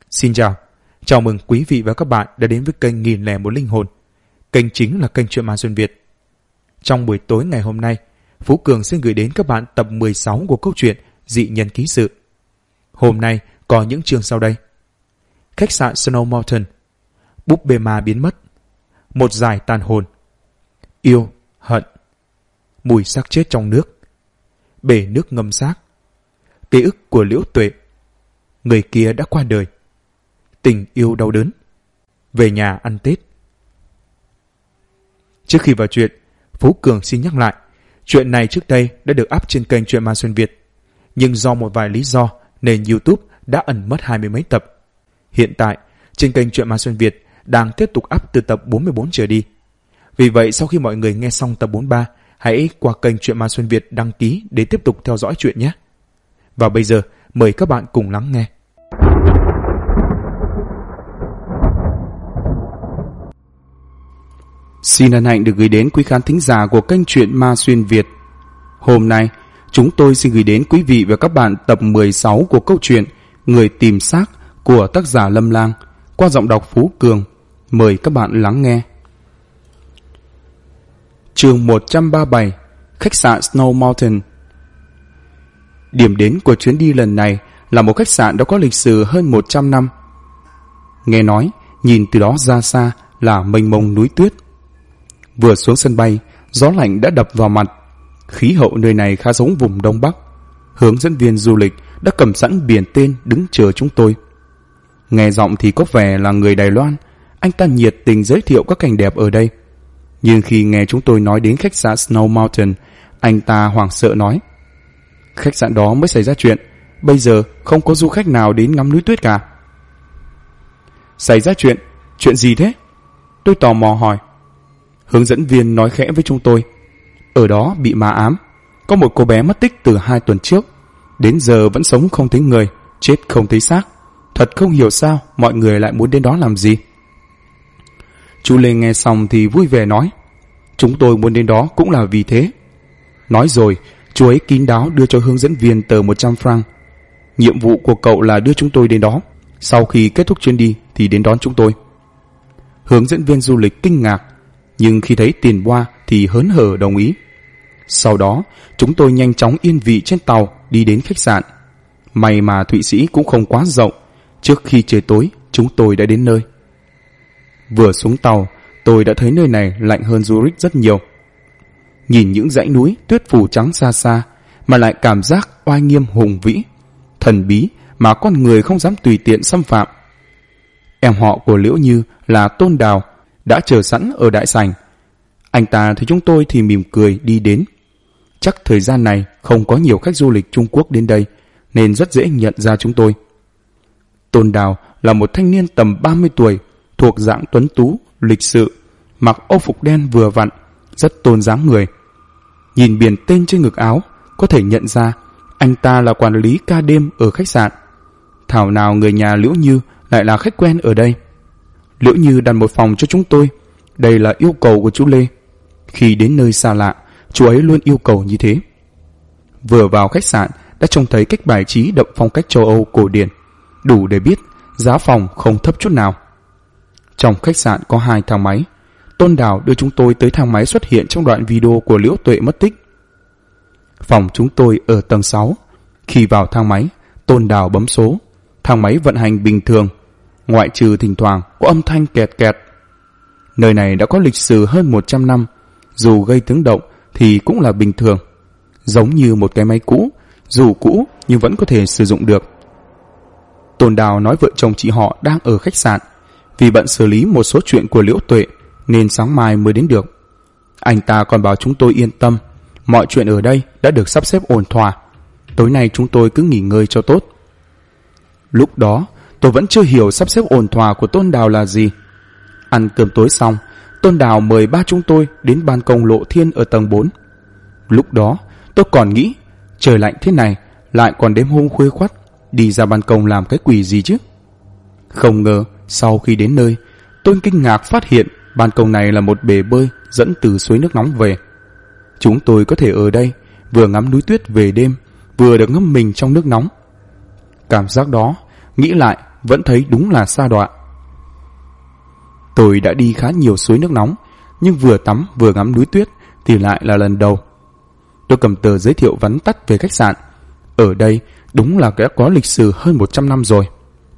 Xin chào mừng quý vị và các bạn đã đến với kênh 1001 Linh Hồn. Kênh chính là kênh Chuyện Ma Xuyên Việt. Trong buổi tối ngày hôm nay, Phú Cường sẽ gửi đến các bạn tập 16 của câu chuyện Dị Nhân Ký Sự. Hôm nay có những chương sau đây: Khách sạn Snow Mountain, búp bê ma biến mất, một giải tàn hồn, yêu, hận, mùi xác chết trong nước, bể nước ngâm xác, ký ức của Liễu Tuệ, người kia đã qua đời, tình yêu đau đớn, về nhà ăn Tết. Trước khi vào chuyện, Phú Cường xin nhắc lại, chuyện này trước đây đã được up trên kênh Chuyện Ma Xuyên Việt, nhưng do một vài lý do nên YouTube đã ẩn mất 20 mấy tập. Hiện tại, trên kênh Chuyện Ma Xuyên Việt đang tiếp tục up từ tập 44 trở đi. Vì vậy, sau khi mọi người nghe xong tập 43, hãy qua kênh Chuyện Ma Xuyên Việt đăng ký để tiếp tục theo dõi chuyện nhé. Và bây giờ, mời các bạn cùng lắng nghe. Xin hân hạnh được gửi đến quý khán thính giả của kênh Chuyện Ma Xuyên Việt. Hôm nay, chúng tôi xin gửi đến quý vị và các bạn tập 16 của câu chuyện Người Tìm Xác của tác giả Lâm Lang qua giọng đọc Phú Cường. Mời các bạn lắng nghe. Chương 137, khách sạn Snow Mountain. Điểm đến của chuyến đi lần này là một khách sạn đã có lịch sử hơn 100 năm. Nghe nói, nhìn từ đó ra xa là mênh mông núi tuyết. Vừa xuống sân bay, gió lạnh đã đập vào mặt. Khí hậu nơi này khá giống vùng Đông Bắc. Hướng dẫn viên du lịch đã cầm sẵn biển tên đứng chờ chúng tôi. Nghe giọng thì có vẻ là người Đài Loan. Anh ta nhiệt tình giới thiệu các cảnh đẹp ở đây. Nhưng khi nghe chúng tôi nói đến khách sạn Snow Mountain, anh ta hoảng sợ nói: khách sạn đó mới xảy ra chuyện, bây giờ không có du khách nào đến ngắm núi tuyết cả. Xảy ra chuyện? Chuyện gì thế? Tôi tò mò hỏi. Hướng dẫn viên nói khẽ với chúng tôi: ở đó bị ma ám. Có một cô bé mất tích từ 2 tuần trước, đến giờ vẫn sống không thấy người, chết không thấy xác. Thật không hiểu sao mọi người lại muốn đến đó làm gì. Chú Lê nghe xong thì vui vẻ nói: chúng tôi muốn đến đó cũng là vì thế. Nói rồi, chú ấy kín đáo đưa cho hướng dẫn viên tờ 100 franc. Nhiệm vụ của cậu là đưa chúng tôi đến đó. Sau khi kết thúc chuyến đi thì đến đón chúng tôi. Hướng dẫn viên du lịch kinh ngạc, nhưng khi thấy tiền boa thì hớn hở đồng ý. Sau đó, chúng tôi nhanh chóng yên vị trên tàu đi đến khách sạn. May mà Thụy Sĩ cũng không quá rộng. Trước khi trời tối, chúng tôi đã đến nơi. Vừa xuống tàu, tôi đã thấy nơi này lạnh hơn Zurich rất nhiều. Nhìn những dãy núi tuyết phủ trắng xa xa mà lại cảm giác oai nghiêm hùng vĩ, thần bí mà con người không dám tùy tiện xâm phạm. Em họ của Liễu Như là Tôn Đào đã chờ sẵn ở đại sảnh. Anh ta thấy chúng tôi thì mỉm cười đi đến. Chắc thời gian này không có nhiều khách du lịch Trung Quốc đến đây nên rất dễ nhận ra chúng tôi. Tôn Đào là một thanh niên tầm 30 tuổi, thuộc dạng tuấn tú, lịch sự, mặc âu phục đen vừa vặn, rất tôn dáng người. Nhìn biển tên trên ngực áo, có thể nhận ra anh ta là quản lý ca đêm ở khách sạn. Thảo nào người nhà Liễu Như lại là khách quen ở đây. Liễu Như đặt một phòng cho chúng tôi. Đây là yêu cầu của chú Lê. Khi đến nơi xa lạ, chú ấy luôn yêu cầu như thế. Vừa vào khách sạn đã trông thấy cách bài trí đậm phong cách châu Âu cổ điển, đủ để biết giá phòng không thấp chút nào. Trong khách sạn có 2 thang máy. Tôn Đào đưa chúng tôi tới thang máy xuất hiện trong đoạn video của Liễu Tuệ mất tích. Phòng chúng tôi ở tầng 6. Khi vào thang máy, Tôn Đào bấm số. Thang máy vận hành bình thường, ngoại trừ thỉnh thoảng có âm thanh kẹt kẹt. Nơi này đã có lịch sử hơn 100 năm, dù gây tiếng động thì cũng là bình thường. Giống như một cái máy cũ, dù cũ nhưng vẫn có thể sử dụng được. Tôn Đào nói vợ chồng chị họ đang ở khách sạn, vì bận xử lý một số chuyện của Liễu Tuệ nên sáng mai mới đến được. Anh ta còn bảo chúng tôi yên tâm, mọi chuyện ở đây đã được sắp xếp ổn thỏa. Tối nay chúng tôi cứ nghỉ ngơi cho tốt. Lúc đó tôi vẫn chưa hiểu sắp xếp ổn thỏa của Tôn Đào là gì. Ăn cơm tối xong, Tôn Đào mời ba chúng tôi đến ban công lộ thiên ở tầng 4. Lúc đó tôi còn nghĩ trời lạnh thế này lại còn đêm hôm khuya khoắt, đi ra ban công làm cái quỷ gì chứ. Không ngờ sau khi đến nơi, tôi kinh ngạc phát hiện ban công này là một bể bơi dẫn từ suối nước nóng về. Chúng tôi có thể ở đây vừa ngắm núi tuyết về đêm, vừa được ngâm mình trong nước nóng. Cảm giác đó, nghĩ lại vẫn thấy đúng là sa đọa. Tôi đã đi khá nhiều suối nước nóng, nhưng vừa tắm vừa ngắm núi tuyết thì lại là lần đầu. Tôi cầm tờ giới thiệu vắn tắt về khách sạn. Ở đây đúng là đã có lịch sử hơn 100 năm rồi.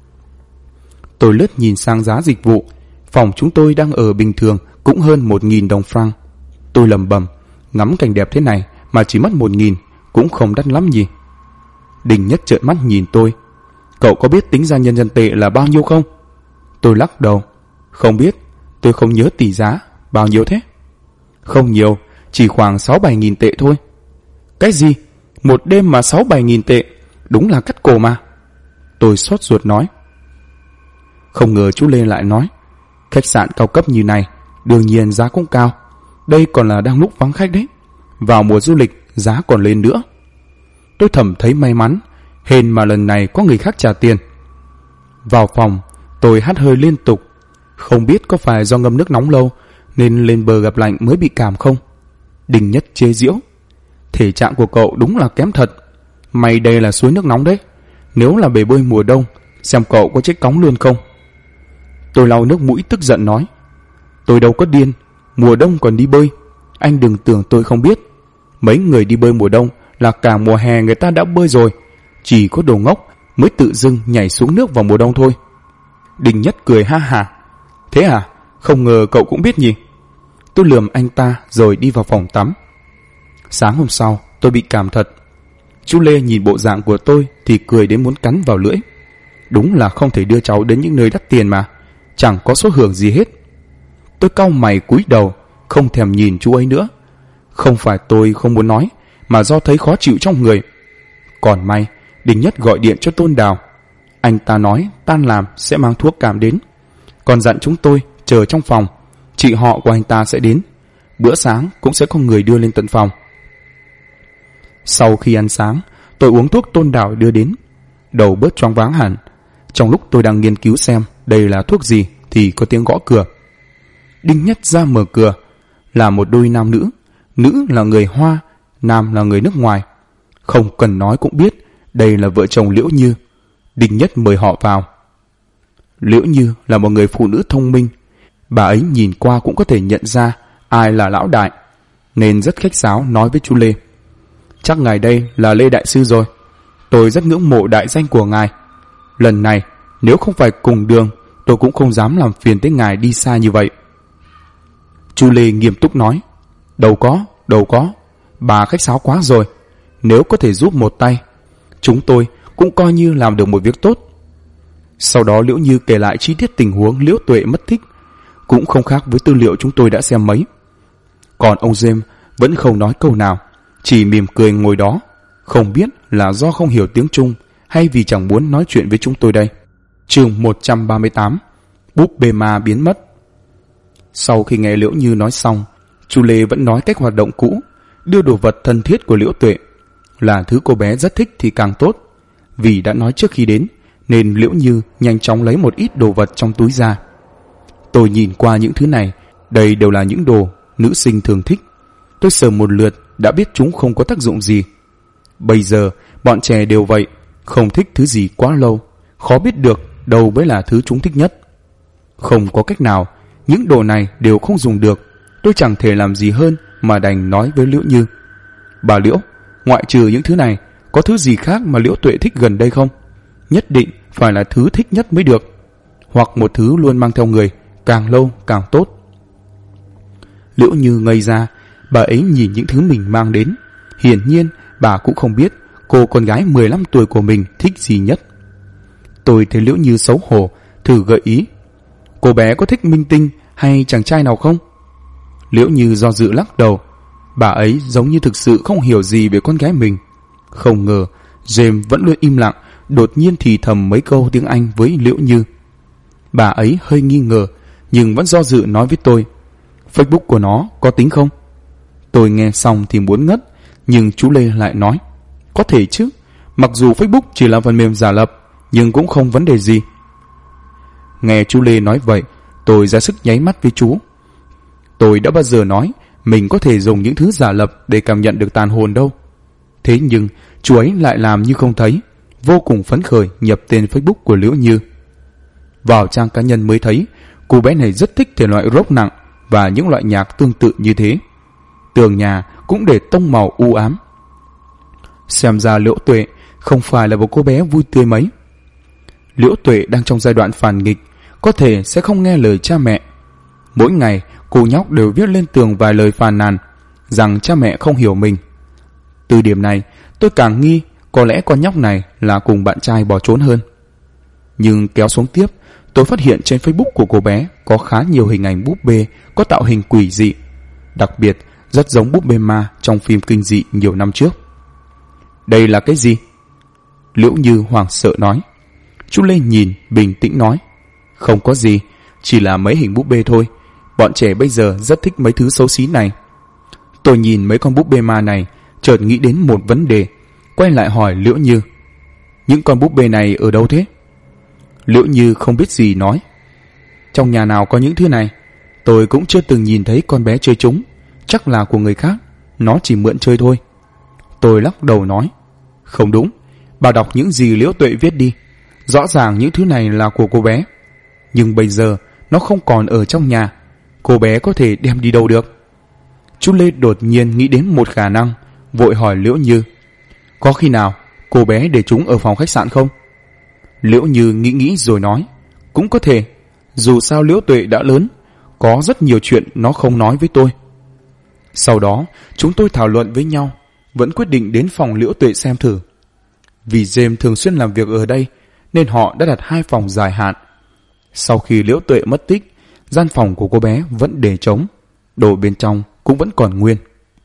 Tôi lướt nhìn sang giá dịch vụ. Phòng chúng tôi đang ở bình thường cũng hơn 1.000 đồng franc. Tôi lầm bầm, ngắm cảnh đẹp thế này mà chỉ mất 1.000, cũng không đắt lắm nhỉ. Đình Nhất trợn mắt nhìn tôi. Cậu có biết tính ra nhân dân tệ là bao nhiêu không? Tôi lắc đầu. Không biết, tôi không nhớ tỷ giá. Bao nhiêu thế? Không nhiều, chỉ khoảng 6-7 nghìn tệ thôi. Cái gì? Một đêm mà 6-7 nghìn tệ? Đúng là cắt cổ mà. Tôi xót ruột nói. Không ngờ chú Lê lại nói, khách sạn cao cấp như này đương nhiên giá cũng cao. Đây còn là đang lúc vắng khách đấy. Vào mùa du lịch giá còn lên nữa. Tôi thầm thấy may mắn, hên mà lần này có người khác trả tiền. Vào phòng, tôi hắt hơi liên tục. Không biết có phải do ngâm nước nóng lâu nên lên bờ gặp lạnh mới bị cảm không? Đình Nhất chế giễu. Thể trạng của cậu đúng là kém thật. May đây là suối nước nóng đấy. Nếu là bể bơi mùa đông, xem cậu có chết cóng luôn không? Tôi lau nước mũi tức giận nói. Tôi đâu có điên, mùa đông còn đi bơi. Anh đừng tưởng tôi không biết. Mấy người đi bơi mùa đông là cả mùa hè người ta đã bơi rồi. Chỉ có đồ ngốc mới tự dưng nhảy xuống nước vào mùa đông thôi. Đình Nhất cười ha hả. Thế à? Không ngờ cậu cũng biết nhỉ? Tôi lườm anh ta rồi đi vào phòng tắm. Sáng hôm sau tôi bị cảm thật. Chú Lê nhìn bộ dạng của tôi thì cười đến muốn cắn vào lưỡi. Đúng là không thể đưa cháu đến những nơi đắt tiền mà. Chẳng có số hưởng gì hết. Tôi cau mày cúi đầu, không thèm nhìn chú ấy nữa. Không phải tôi không muốn nói, mà do thấy khó chịu trong người. Còn may Đình Nhất gọi điện cho Tôn Đào. Anh ta nói tan làm sẽ mang thuốc cảm đến, còn dặn chúng tôi chờ trong phòng. Chị họ của anh ta sẽ đến. Bữa sáng cũng sẽ có người đưa lên tận phòng. Sau khi ăn sáng, tôi uống thuốc Tôn Đào đưa đến. Đầu bớt choáng váng hẳn. Trong lúc tôi đang nghiên cứu xem đây là thuốc gì thì có tiếng gõ cửa. Đinh Nhất ra mở cửa. Là một đôi nam nữ. Nữ là người Hoa, nam là người nước ngoài. Không cần nói cũng biết đây là vợ chồng Liễu Như. Đinh Nhất mời họ vào. Liễu Như là một người phụ nữ thông minh. Bà ấy nhìn qua cũng có thể nhận ra ai là lão đại, nên rất khách sáo nói với chú Lê. Chắc ngài đây là Lê Đại Sư rồi. Tôi rất ngưỡng mộ đại danh của ngài. Lần này nếu không phải cùng đường, tôi cũng không dám làm phiền tới ngài đi xa như vậy. Chú Lê nghiêm túc nói. Đâu có. Bà khách sáo quá rồi. Nếu có thể giúp một tay, chúng tôi cũng coi như làm được một việc tốt. Sau đó Liễu Như kể lại chi tiết tình huống Liễu Tuệ mất tích, cũng không khác với tư liệu chúng tôi đã xem mấy. Còn ông James vẫn không nói câu nào, chỉ mỉm cười ngồi đó. Không biết là do không hiểu tiếng Trung hay vì chẳng muốn nói chuyện với chúng tôi đây. Chương 138. Búp bê ma biến mất. Sau khi nghe Liễu Như nói xong, chú Lê vẫn nói cách hoạt động cũ, đưa đồ vật thân thiết của Liễu Tuệ. Là thứ cô bé rất thích thì càng tốt. Vì đã nói trước khi đến, nên Liễu Như nhanh chóng lấy một ít đồ vật trong túi ra. Tôi nhìn qua những thứ này, đây đều là những đồ nữ sinh thường thích. Tôi sờ một lượt đã biết chúng không có tác dụng gì. Bây giờ bọn trẻ đều vậy, không thích thứ gì quá lâu, khó biết được đâu mới là thứ chúng thích nhất. Không có cách nào, những đồ này đều không dùng được. Tôi chẳng thể làm gì hơn mà đành nói với Liễu Như. Bà Liễu, ngoại trừ những thứ này, có thứ gì khác mà Liễu Tuệ thích gần đây không? Nhất định phải là thứ thích nhất mới được, hoặc một thứ luôn mang theo người, càng lâu càng tốt. Liễu Như ngây ra, bà ấy nhìn những thứ mình mang đến. Hiển nhiên bà cũng không biết cô con gái 15 tuổi của mình thích gì nhất. Tôi thấy Liễu Như xấu hổ, thử gợi ý. Cô bé có thích minh tinh hay chàng trai nào không? Liễu Như do dự lắc đầu. Bà ấy giống như thực sự không hiểu gì về con gái mình. Không ngờ James vẫn luôn im lặng, đột nhiên thì thầm mấy câu tiếng Anh với Liễu Như. Bà ấy hơi nghi ngờ, nhưng vẫn do dự nói với tôi. Facebook của nó có tính không? Tôi nghe xong thì muốn ngất, nhưng chú Lê lại nói. Có thể chứ, mặc dù Facebook chỉ là phần mềm giả lập, nhưng cũng không vấn đề gì. Nghe chú Lê nói vậy, tôi ra sức nháy mắt với chú. Tôi đã bao giờ nói mình có thể dùng những thứ giả lập để cảm nhận được tàn hồn đâu. Thế nhưng chú ấy lại làm như không thấy, vô cùng phấn khởi nhập tên Facebook của Liễu Như. Vào trang cá nhân mới thấy cô bé này rất thích thể loại rock nặng và những loại nhạc tương tự như thế. Tường nhà cũng để tông màu u ám. Xem ra Liễu Tuệ không phải là một cô bé vui tươi mấy. Liễu Tuệ đang trong giai đoạn phản nghịch, có thể sẽ không nghe lời cha mẹ. Mỗi ngày cô nhóc đều viết lên tường vài lời phàn nàn rằng cha mẹ không hiểu mình. Từ điểm này tôi càng nghi có lẽ con nhóc này là cùng bạn trai bỏ trốn hơn. Nhưng kéo xuống tiếp, tôi phát hiện trên Facebook của cô bé có khá nhiều hình ảnh búp bê có tạo hình quỷ dị, đặc biệt rất giống búp bê ma trong phim kinh dị nhiều năm trước. Đây là cái gì? Liễu Như hoảng sợ nói. Chú Lê nhìn bình tĩnh nói, không có gì, chỉ là mấy hình búp bê thôi. Bọn trẻ bây giờ rất thích mấy thứ xấu xí này. Tôi nhìn mấy con búp bê ma này, chợt nghĩ đến một vấn đề, quay lại hỏi Liễu Như, những con búp bê này ở đâu thế? Liễu Như không biết gì nói, trong nhà nào có những thứ này? Tôi cũng chưa từng nhìn thấy con bé chơi chúng, chắc là của người khác, nó chỉ mượn chơi thôi. Tôi lắc đầu nói, không đúng, bà đọc những gì Liễu Tuệ viết đi. Rõ ràng những thứ này là của cô bé, nhưng bây giờ nó không còn ở trong nhà, cô bé có thể đem đi đâu được? Chú Lê đột nhiên nghĩ đến một khả năng, vội hỏi Liễu Như, có khi nào cô bé để chúng ở phòng khách sạn không? Liễu Như nghĩ rồi nói, cũng có thể, dù sao Liễu Tuệ đã lớn, có rất nhiều chuyện nó không nói với tôi. Sau đó chúng tôi thảo luận với nhau, vẫn quyết định đến phòng Liễu Tuệ xem thử. Vì James thường xuyên làm việc ở đây nên họ đã đặt 2 phòng dài hạn. Sau khi Liễu Tuệ mất tích, gian phòng của cô bé vẫn để trống, đồ bên trong cũng vẫn còn nguyên.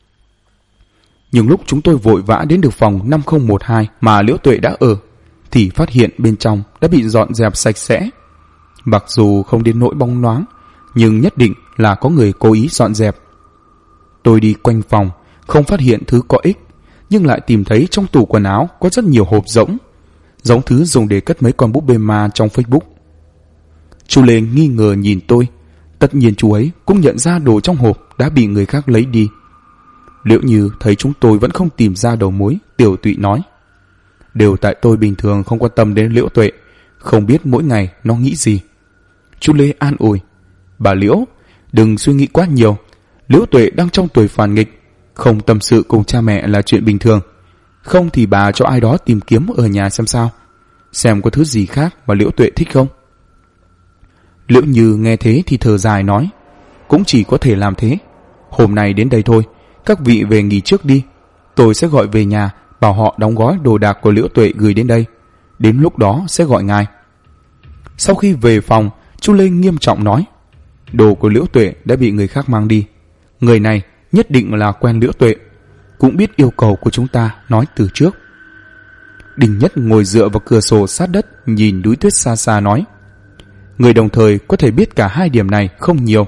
Nhưng lúc chúng tôi vội vã đến được phòng 5012 mà Liễu Tuệ đã ở, thì phát hiện bên trong đã bị dọn dẹp sạch sẽ. Mặc dù không đến nỗi bóng loáng, nhưng nhất định là có người cố ý dọn dẹp. Tôi đi quanh phòng, không phát hiện thứ có ích, nhưng lại tìm thấy trong tủ quần áo có rất nhiều hộp rỗng, giống thứ dùng để cất mấy con búp bê ma trong Facebook. Chú Lê nghi ngờ nhìn tôi, tất nhiên chú ấy cũng nhận ra đồ trong hộp đã bị người khác lấy đi. Liễu Như thấy chúng tôi vẫn không tìm ra đầu mối, tiểu tụy nói, đều tại tôi bình thường không quan tâm đến Liễu Tuệ, không biết mỗi ngày nó nghĩ gì. Chú Lê an ủi, bà Liễu, đừng suy nghĩ quá nhiều, Liễu Tuệ đang trong tuổi phản nghịch, không tâm sự cùng cha mẹ là chuyện bình thường. Không thì bà cho ai đó tìm kiếm ở nhà xem sao, xem có thứ gì khác mà Liễu Tuệ thích không. Liễu Như nghe thế thì thở dài nói, cũng chỉ có thể làm thế. Hôm nay đến đây thôi, các vị về nghỉ trước đi, tôi sẽ gọi về nhà bảo họ đóng gói đồ đạc của Liễu Tuệ gửi đến đây, đến lúc đó sẽ gọi ngài. Sau khi về phòng, chú Lê nghiêm trọng nói, đồ của Liễu Tuệ đã bị người khác mang đi, người này nhất định là quen Liễu Tuệ, cũng biết yêu cầu của chúng ta nói từ trước. Đình Nhất ngồi dựa vào cửa sổ sát đất, nhìn núi tuyết xa xa nói, người đồng thời có thể biết cả 2 điểm này không nhiều.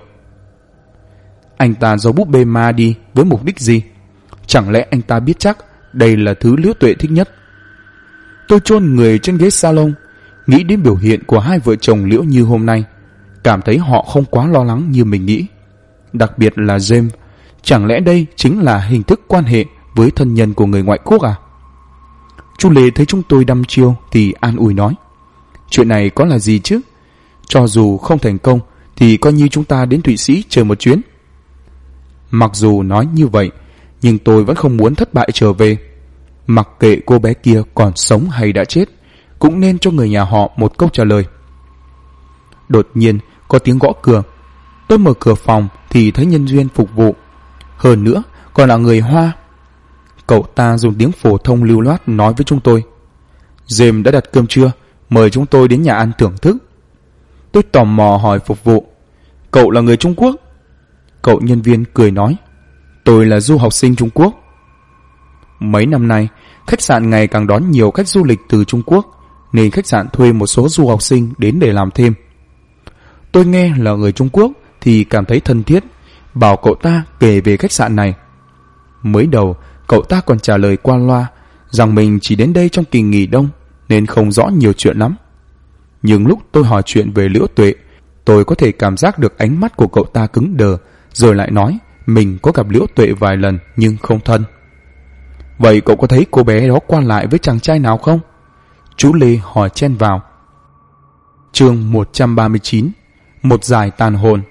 Anh ta giấu búp bê ma đi với mục đích gì? Chẳng lẽ anh ta biết chắc đây là thứ Liễu Tuệ thích nhất? Tôi chôn người trên ghế salon, nghĩ đến biểu hiện của 2 vợ chồng Liễu Như hôm nay, cảm thấy họ không quá lo lắng như mình nghĩ. Đặc biệt là James, chẳng lẽ đây chính là hình thức quan hệ với thân nhân của người ngoại quốc à? Chú Lê thấy chúng tôi đăm chiêu thì an ủi nói, chuyện này có là gì chứ? Cho dù không thành công thì coi như chúng ta đến Thụy Sĩ chơi một chuyến. Mặc dù nói như vậy, nhưng tôi vẫn không muốn thất bại trở về. Mặc kệ cô bé kia còn sống hay đã chết, cũng nên cho người nhà họ một câu trả lời. Đột nhiên có tiếng gõ cửa. Tôi mở cửa phòng thì thấy nhân viên phục vụ, hơn nữa còn là người Hoa. Cậu ta dùng tiếng phổ thông lưu loát nói với chúng tôi, James đã đặt cơm trưa, mời chúng tôi đến nhà ăn thưởng thức. Tôi tò mò hỏi phục vụ, cậu là người Trung Quốc? Cậu nhân viên cười nói, tôi là du học sinh Trung Quốc. Mấy năm nay, khách sạn ngày càng đón nhiều khách du lịch từ Trung Quốc, nên khách sạn thuê một số du học sinh đến để làm thêm. Tôi nghe là người Trung Quốc thì cảm thấy thân thiết, bảo cậu ta kể về khách sạn này. Mới đầu, cậu ta còn trả lời qua loa rằng mình chỉ đến đây trong kỳ nghỉ đông nên không rõ nhiều chuyện lắm. Nhưng lúc tôi hỏi chuyện về Liễu Tuệ, tôi có thể cảm giác được ánh mắt của cậu ta cứng đờ, rồi lại nói mình có gặp Liễu Tuệ vài lần nhưng không thân. Vậy cậu có thấy cô bé đó qua lại với chàng trai nào không? Chú Lê hỏi chen vào. Chương 139. Một giải tàn hồn.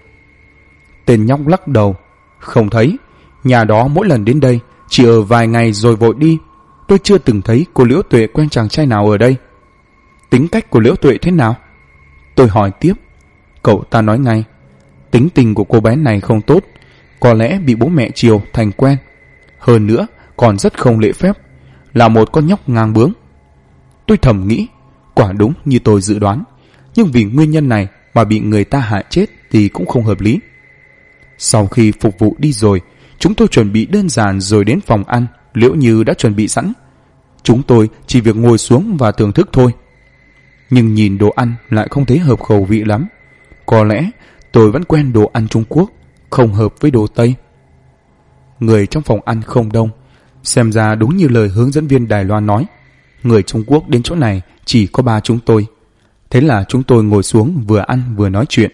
Tên nhóc lắc đầu. Không thấy. Nhà đó mỗi lần đến đây chỉ ở vài ngày rồi vội đi. Tôi chưa từng thấy cô Liễu Tuệ quen chàng trai nào ở đây. Tính cách của Liễu Tuệ thế nào? Tôi hỏi tiếp. Cậu ta nói ngay. Tính tình của cô bé này không tốt, có lẽ bị bố mẹ chiều thành quen. Hơn nữa còn rất không lễ phép, là một con nhóc ngang bướng. Tôi thầm nghĩ, quả đúng như tôi dự đoán, nhưng vì nguyên nhân này mà bị người ta hại chết thì cũng không hợp lý. Sau khi phục vụ đi rồi, chúng tôi chuẩn bị đơn giản rồi đến phòng ăn. Liễu Như đã chuẩn bị sẵn, chúng tôi chỉ việc ngồi xuống và thưởng thức thôi. Nhưng nhìn đồ ăn lại không thấy hợp khẩu vị lắm. Có lẽ tôi vẫn quen đồ ăn Trung Quốc, không hợp với đồ Tây. Người trong phòng ăn không đông, xem ra đúng như lời hướng dẫn viên Đài Loan nói, người Trung Quốc đến chỗ này chỉ có 3 chúng tôi. Thế là chúng tôi ngồi xuống vừa ăn vừa nói chuyện.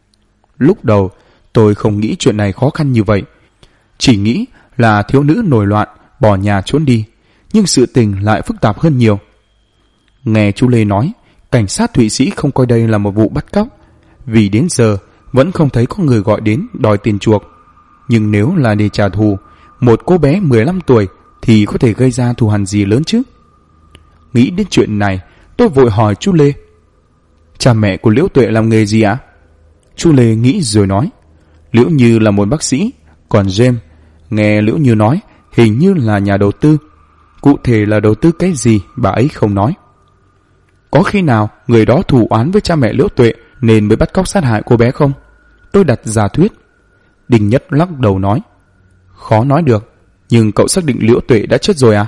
Lúc đầu tôi không nghĩ chuyện này khó khăn như vậy, chỉ nghĩ là thiếu nữ nổi loạn bỏ nhà trốn đi, nhưng sự tình lại phức tạp hơn nhiều. Nghe chú Lê nói, cảnh sát Thụy Sĩ không coi đây là một vụ bắt cóc, vì đến giờ vẫn không thấy có người gọi đến đòi tiền chuộc. Nhưng nếu là để trả thù một cô bé 15 tuổi thì có thể gây ra thù hằn gì lớn chứ? Nghĩ đến chuyện này, tôi vội hỏi chú Lê. Cha mẹ của Liễu Tuệ làm nghề gì ạ? Chú Lê nghĩ rồi nói. Liễu Như là một bác sĩ, còn James, nghe Liễu Như nói, hình như là nhà đầu tư. Cụ thể là đầu tư cái gì bà ấy không nói. Có khi nào người đó thù oán với cha mẹ Liễu Tuệ nên mới bắt cóc sát hại cô bé không? Tôi đặt giả thuyết. Đinh Nhất lắc đầu nói. Khó nói được, nhưng cậu xác định Liễu Tuệ đã chết rồi à?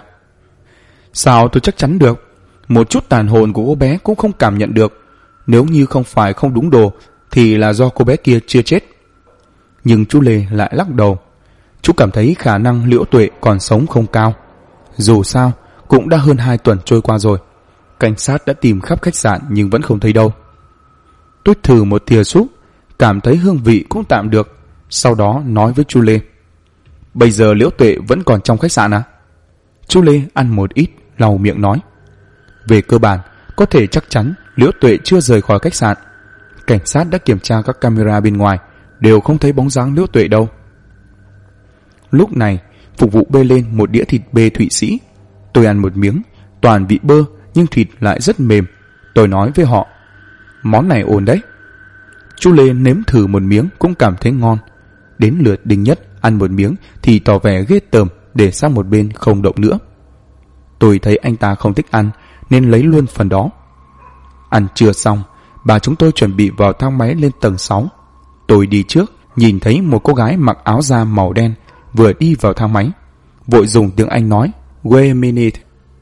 Sao tôi chắc chắn được? Một chút tàn hồn của cô bé cũng không cảm nhận được. Nếu như không phải không đúng đồ thì là do cô bé kia chưa chết. Nhưng chú Lê lại lắc đầu. Chú cảm thấy khả năng Liễu Tuệ còn sống không cao. Dù sao cũng đã hơn 2 tuần trôi qua rồi. Cảnh sát đã tìm khắp khách sạn nhưng vẫn không thấy đâu. Tôi thử một thìa súp, cảm thấy hương vị cũng tạm được. Sau đó nói với chú Lê. Bây giờ Liễu Tuệ vẫn còn trong khách sạn à? Chú Lê ăn một ít, lau miệng nói. Về cơ bản, có thể chắc chắn Liễu Tuệ chưa rời khỏi khách sạn. Cảnh sát đã kiểm tra các camera bên ngoài, đều không thấy bóng dáng Liễu Tuệ đâu. Lúc này, phục vụ bê lên một đĩa thịt bê Thụy Sĩ. Tôi ăn một miếng, toàn vị bơ nhưng thịt lại rất mềm. Tôi nói với họ, món này ổn đấy. Chú Lê nếm thử một miếng cũng cảm thấy ngon. Đến lượt Đinh Nhất ăn một miếng thì tỏ vẻ ghê tởm, để sang một bên không động nữa. Tôi thấy anh ta không thích ăn nên lấy luôn phần đó. Ăn trưa xong, bà chúng tôi chuẩn bị vào thang máy lên tầng 6. Tôi đi trước, nhìn thấy một cô gái mặc áo da màu đen vừa đi vào thang máy, vội dùng tiếng Anh nói Wait a minute.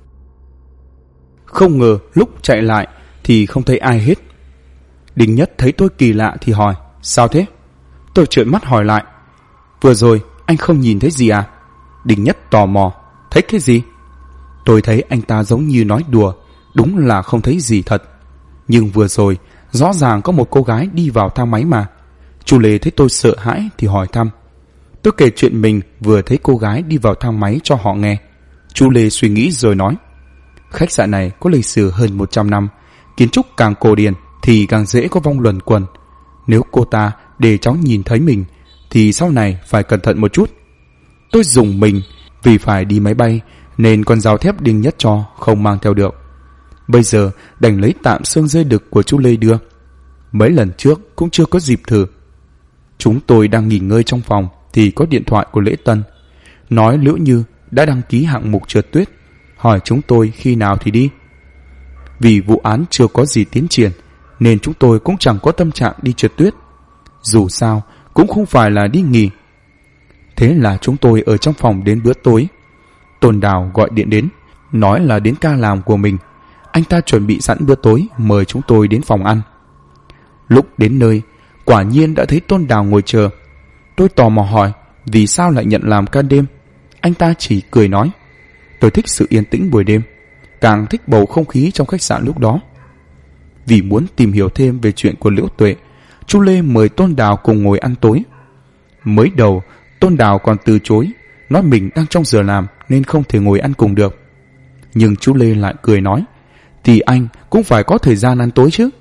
Không ngờ lúc chạy lại thì không thấy ai hết. Đinh Nhất thấy tôi kỳ lạ thì hỏi, sao thế? Tôi trợn mắt hỏi lại, vừa rồi anh không nhìn thấy gì à? Đinh Nhất tò mò, thấy cái gì? Tôi thấy anh ta giống như nói đùa, đúng là không thấy gì thật. Nhưng vừa rồi rõ ràng có một cô gái đi vào thang máy mà. Chú Lê thấy tôi sợ hãi thì hỏi thăm. Tôi kể chuyện mình vừa thấy cô gái đi vào thang máy cho họ nghe. Chú Lê suy nghĩ rồi nói, khách sạn này có lịch sử hơn 100 năm, kiến trúc càng cổ điển thì càng dễ có vong luẩn quẩn. Nếu cô ta để cháu nhìn thấy mình thì sau này phải cẩn thận một chút. Tôi dùng mình, vì phải đi máy bay nên con dao thép Đinh Nhất cho không mang theo được. Bây giờ đành lấy tạm xương dây đực của chú Lê đưa. Mấy lần trước cũng chưa có dịp thử. Chúng tôi đang nghỉ ngơi trong phòng thì có điện thoại của Lễ Tân, nói Liễu Như đã đăng ký hạng mục trượt tuyết, hỏi chúng tôi khi nào thì đi. Vì vụ án chưa có gì tiến triển nên chúng tôi cũng chẳng có tâm trạng đi trượt tuyết. Dù sao cũng không phải là đi nghỉ. Thế là chúng tôi ở trong phòng đến bữa tối. Tôn Đào gọi điện đến, nói là đến ca làm của mình. Anh ta chuẩn bị sẵn bữa tối mời chúng tôi đến phòng ăn. Lúc đến nơi, quả nhiên đã thấy Tôn Đào ngồi chờ. Tôi tò mò hỏi vì sao lại nhận làm ca đêm. Anh ta chỉ cười nói, tôi thích sự yên tĩnh buổi đêm, càng thích bầu không khí trong khách sạn lúc đó. Vì muốn tìm hiểu thêm về chuyện của Liễu Tuệ, chú Lê mời Tôn Đào cùng ngồi ăn tối. Mới đầu Tôn Đào còn từ chối, nói mình đang trong giờ làm nên không thể ngồi ăn cùng được. Nhưng chú Lê lại cười nói, thì anh cũng phải có thời gian ăn tối chứ.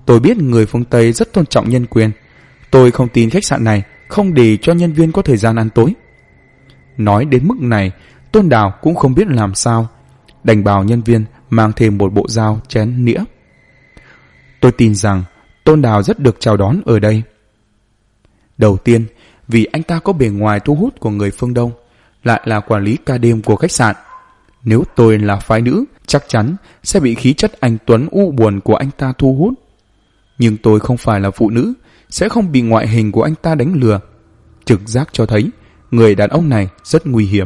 Tôi biết người phương Tây rất tôn trọng nhân quyền. Tôi không tin khách sạn này không để cho nhân viên có thời gian ăn tối. Nói đến mức này, Tôn Đào cũng không biết làm sao, đành bảo nhân viên mang thêm một bộ dao chén nĩa. Tôi tin rằng Tôn Đào rất được chào đón ở đây. Đầu tiên, vì anh ta có bề ngoài thu hút của người phương Đông, lại là quản lý ca đêm của khách sạn. Nếu tôi là phái nữ, chắc chắn sẽ bị khí chất anh tuấn u buồn của anh ta thu hút. Nhưng tôi không phải là phụ nữ, sẽ không bị ngoại hình của anh ta đánh lừa. Trực giác cho thấy người đàn ông này rất nguy hiểm.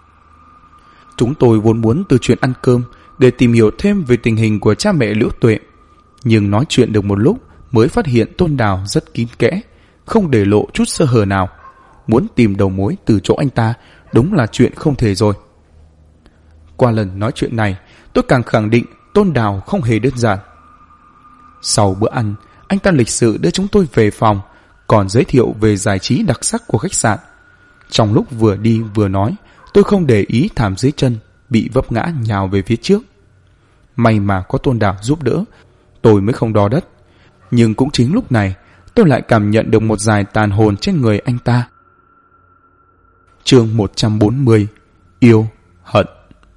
Chúng tôi vốn muốn từ chuyện ăn cơm để tìm hiểu thêm về tình hình của cha mẹ Liễu Tuệ, nhưng nói chuyện được một lúc mới phát hiện Tôn Đào rất kín kẽ, không để lộ chút sơ hở nào. Muốn tìm đầu mối từ chỗ anh ta đúng là chuyện không thể rồi. Qua lần nói chuyện này, tôi càng khẳng định Tôn Đào không hề đơn giản. Sau bữa ăn, anh ta lịch sự đưa chúng tôi về phòng, còn giới thiệu về giải trí đặc sắc của khách sạn. Trong lúc vừa đi vừa nói, tôi không để ý thảm dưới chân bị vấp ngã nhào về phía trước. May mà có Tôn Đào giúp đỡ, tôi mới không đo đất. Nhưng cũng chính lúc này, tôi lại cảm nhận được một dải tàn hồn trên người anh ta. Chương 140: Yêu, hận.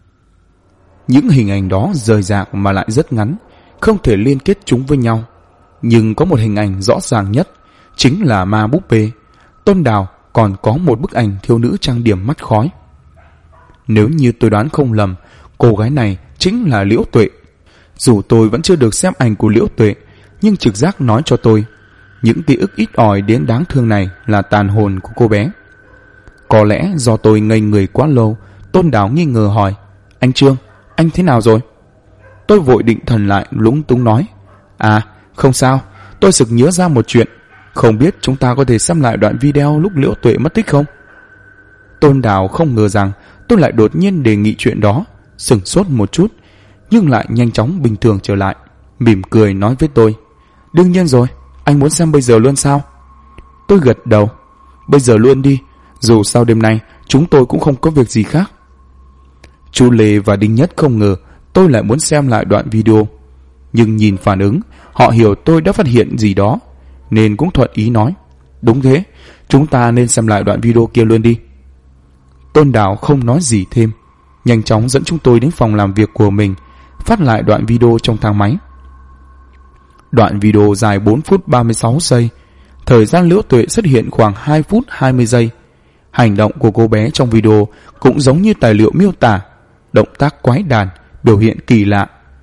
Những hình ảnh đó rời rạc mà lại rất ngắn, không thể liên kết chúng với nhau. Nhưng có một hình ảnh rõ ràng nhất, chính là ma búp bê. Tôn Đào còn có một bức ảnh thiếu nữ trang điểm mắt khói. Nếu như tôi đoán không lầm, cô gái này chính là Liễu Tuệ. Dù tôi vẫn chưa được xem ảnh của Liễu Tuệ, nhưng trực giác nói cho tôi, những ký ức ít ỏi đến đáng thương này là tàn hồn của cô bé. Có lẽ do tôi ngây người quá lâu, Tôn Đào nghi ngờ hỏi: Anh Trương, anh thế nào rồi? Tôi vội định thần lại, lúng túng nói: À, không sao, tôi sực nhớ ra một chuyện. Không biết chúng ta có thể xem lại đoạn video lúc Liễu Tuệ mất tích không? Tôn Đào không ngờ rằng tôi lại đột nhiên đề nghị chuyện đó, sửng sốt một chút, nhưng lại nhanh chóng bình thường trở lại, mỉm cười nói với tôi: Đương nhiên rồi, anh muốn xem bây giờ luôn sao? Tôi gật đầu: Bây giờ luôn đi, dù sao đêm nay chúng tôi cũng không có việc gì khác. Chu Lê và Đinh Nhất không ngờ tôi lại muốn xem lại đoạn video, nhưng nhìn phản ứng, họ hiểu tôi đã phát hiện gì đó, nên cũng thuận ý nói: Đúng thế, chúng ta nên xem lại đoạn video kia luôn đi. Tôn Đào không nói gì thêm, nhanh chóng dẫn chúng tôi đến phòng làm việc của mình, phát lại đoạn video trong thang máy. Đoạn video dài 4 phút 36 giây, thời gian Liễu Tuệ xuất hiện khoảng 2 phút 20 giây. Hành động của cô bé trong video cũng giống như tài liệu miêu tả, động tác quái đản, biểu hiện kỳ lạ.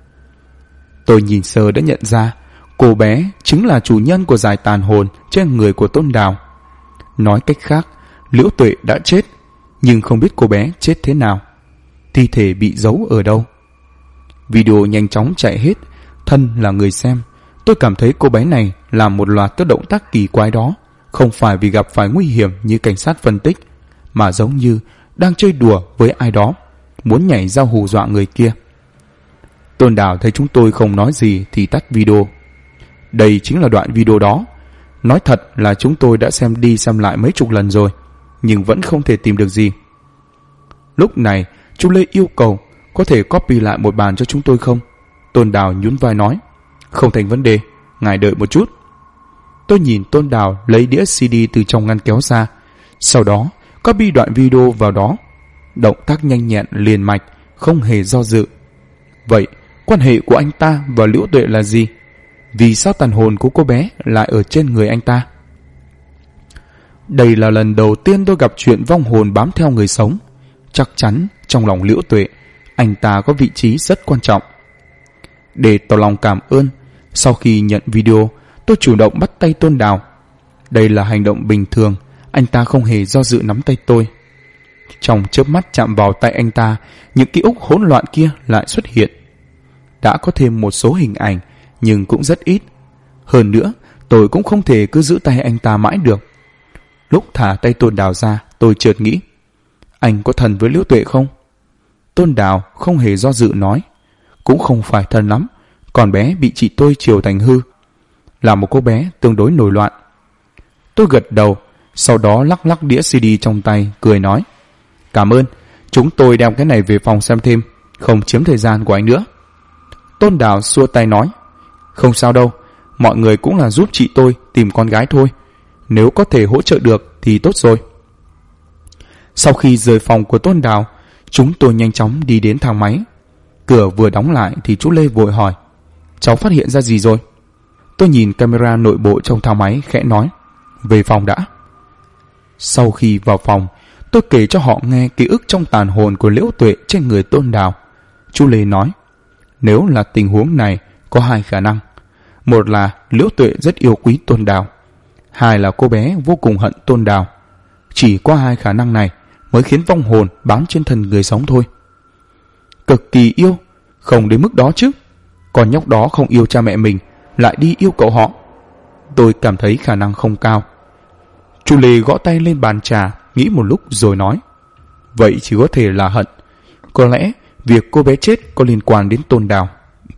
Tôi nhìn sơ đã nhận ra, cô bé chính là chủ nhân của dải tàn hồn trên người của Tôn Đào. Nói cách khác, Liễu Tuệ đã chết, nhưng không biết cô bé chết thế nào, thi thể bị giấu ở đâu. Video nhanh chóng chạy hết, thân là người xem, tôi cảm thấy cô bé này làm một loạt các động tác kỳ quái đó, không phải vì gặp phải nguy hiểm như cảnh sát phân tích, mà giống như đang chơi đùa với ai đó, muốn nhảy ra hù dọa người kia. Tôn Đào thấy chúng tôi không nói gì thì tắt video. Đây chính là đoạn video đó. Nói thật là chúng tôi đã xem đi xem lại mấy chục lần rồi, nhưng vẫn không thể tìm được gì. Lúc này, chú Lê yêu cầu có thể copy lại một bản cho chúng tôi không? Tôn Đào nhún vai nói: Không thành vấn đề, ngài đợi một chút. Tôi nhìn Tôn Đào lấy đĩa CD từ trong ngăn kéo ra, sau đó copy đoạn video vào đó. Động tác nhanh nhẹn liền mạch, không hề do dự. Vậy, quan hệ của anh ta và Liễu Tuệ là gì? Vì sao tàn hồn của cô bé lại ở trên người anh ta? Đây là lần đầu tiên tôi gặp chuyện vong hồn bám theo người sống. Chắc chắn trong lòng Liễu Tuệ, anh ta có vị trí rất quan trọng. Để tỏ lòng cảm ơn, sau khi nhận video, tôi chủ động bắt tay Tôn Đào. Đây là hành động bình thường, anh ta không hề do dự nắm tay tôi. Trong chớp mắt chạm vào tay anh ta, những ký ức hỗn loạn kia lại xuất hiện. Đã có thêm một số hình ảnh, nhưng cũng rất ít. Hơn nữa, tôi cũng không thể cứ giữ tay anh ta mãi được. Lúc thả tay Tôn Đào ra, tôi chợt nghĩ: Anh có thân với Liễu Tuệ không? Tôn Đào không hề do dự nói: Cũng không phải thân lắm, còn bé bị chị tôi chiều thành hư, là một cô bé tương đối nổi loạn. Tôi gật đầu, sau đó lắc lắc đĩa CD trong tay, cười nói: Cảm ơn, chúng tôi đem cái này về phòng xem thêm, không chiếm thời gian của anh nữa. Tôn Đào xua tay nói: Không sao đâu, Mọi người cũng là giúp chị tôi tìm con gái thôi. Nếu có thể hỗ trợ được thì tốt rồi. Sau khi rời phòng của Tôn Đào, chúng tôi nhanh chóng đi đến thang máy. Cửa vừa đóng lại thì chú Lê vội hỏi: cháu phát hiện ra gì rồi? Tôi nhìn camera nội bộ trong thang máy khẽ nói: về phòng đã. Sau khi vào phòng, tôi kể cho họ nghe ký ức trong tàn hồn của Liễu Tuệ trên người Tôn Đào. Chú Lê nói: nếu là tình huống này có hai khả năng. Một là Liễu Tuệ rất yêu quý Tôn Đào, hai là cô bé vô cùng hận Tôn Đào. Chỉ có hai khả năng này mới khiến vong hồn bám trên thân người sống thôi. Cực kỳ yêu, không đến mức đó chứ. Con nhóc đó không yêu cha mẹ mình lại đi yêu cậu họ. Tôi cảm thấy khả năng không cao. Chú Lê gõ tay lên bàn trà, nghĩ một lúc rồi nói: vậy chỉ có thể là hận. Có lẽ việc cô bé chết có liên quan đến Tôn Đào.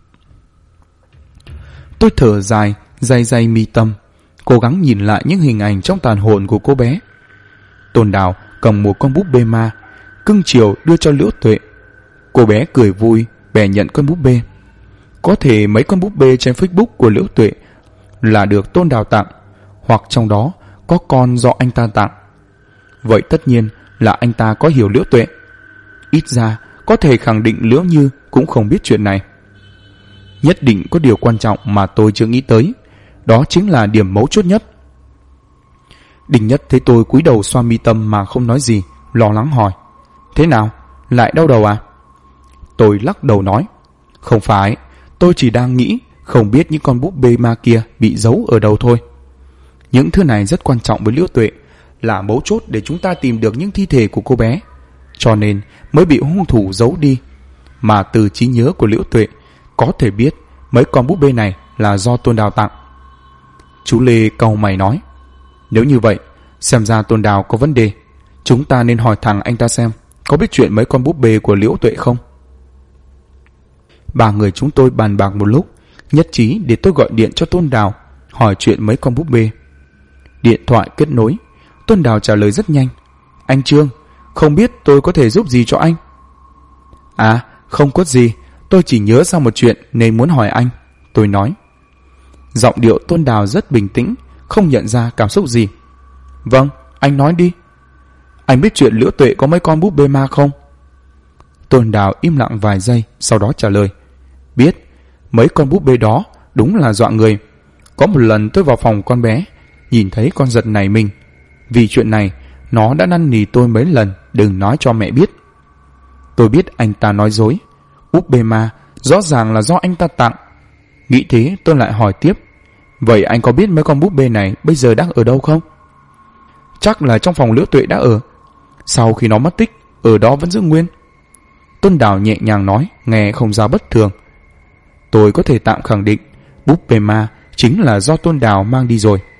Tôi thở dài, day day mi tâm, cố gắng nhìn lại những hình ảnh trong tàn hồn của cô bé. Tôn Đào cầm một con búp bê ma, cưng chiều đưa cho Liễu Tuệ. Cô bé cười vui, bèn nhận con búp bê. Có thể mấy con búp bê trên Facebook của Liễu Tuệ là được Tôn Đào tặng, hoặc trong đó có con do anh ta tặng. Vậy tất nhiên là anh ta có hiểu Liễu Tuệ. Ít ra có thể khẳng định Liễu Như cũng không biết chuyện này. Nhất định có điều quan trọng mà tôi chưa nghĩ tới. Đó chính là điểm mấu chốt nhất. Đình Nhất thấy tôi cúi đầu xoa mi tâm mà không nói gì, lo lắng hỏi: thế nào, lại đau đầu à? Tôi lắc đầu nói: không phải, tôi chỉ đang nghĩ không biết những con búp bê ma kia bị giấu ở đâu thôi. Những thứ này rất quan trọng với Liễu Tuệ, là mấu chốt để chúng ta tìm được những thi thể của cô bé, cho nên mới bị hung thủ giấu đi. Mà từ trí nhớ của Liễu Tuệ có thể biết mấy con búp bê này là do Tôn Đào tặng. Chú Lê cau mày nói: nếu như vậy, xem ra Tôn Đào có vấn đề. Chúng ta nên hỏi thẳng anh ta xem có biết chuyện mấy con búp bê của Liễu Tuệ không. Ba người chúng tôi bàn bạc một lúc, nhất trí để tôi gọi điện cho Tôn Đào hỏi chuyện mấy con búp bê. Điện thoại kết nối, Tôn Đào trả lời rất nhanh: anh Trương, không biết tôi có thể giúp gì cho anh? À, không có gì, tôi chỉ nhớ ra một chuyện nên muốn hỏi anh, tôi nói. Giọng điệu Tôn Đào rất bình tĩnh, không nhận ra cảm xúc gì. Vâng, anh nói đi. Anh biết chuyện Liễu Tuệ có mấy con búp bê ma không? Tôn Đào im lặng vài giây, sau đó trả lời: biết, mấy con búp bê đó đúng là dọa người. Có một lần tôi vào phòng con bé, nhìn thấy con giật nảy mình. Vì chuyện này, nó đã năn nỉ tôi mấy lần đừng nói cho mẹ biết. Tôi biết anh ta nói dối. Búp bê ma rõ ràng là do anh ta tặng. Nghĩ thế tôi lại hỏi tiếp: vậy anh có biết mấy con búp bê này bây giờ đang ở đâu không? Chắc là trong phòng Liễu Tuệ đã ở. Sau khi nó mất tích, ở đó vẫn giữ nguyên. Tôn Đào nhẹ nhàng nói, nghe không ra bất thường. Tôi có thể tạm khẳng định búp bê ma chính là do Tôn Đào mang đi rồi.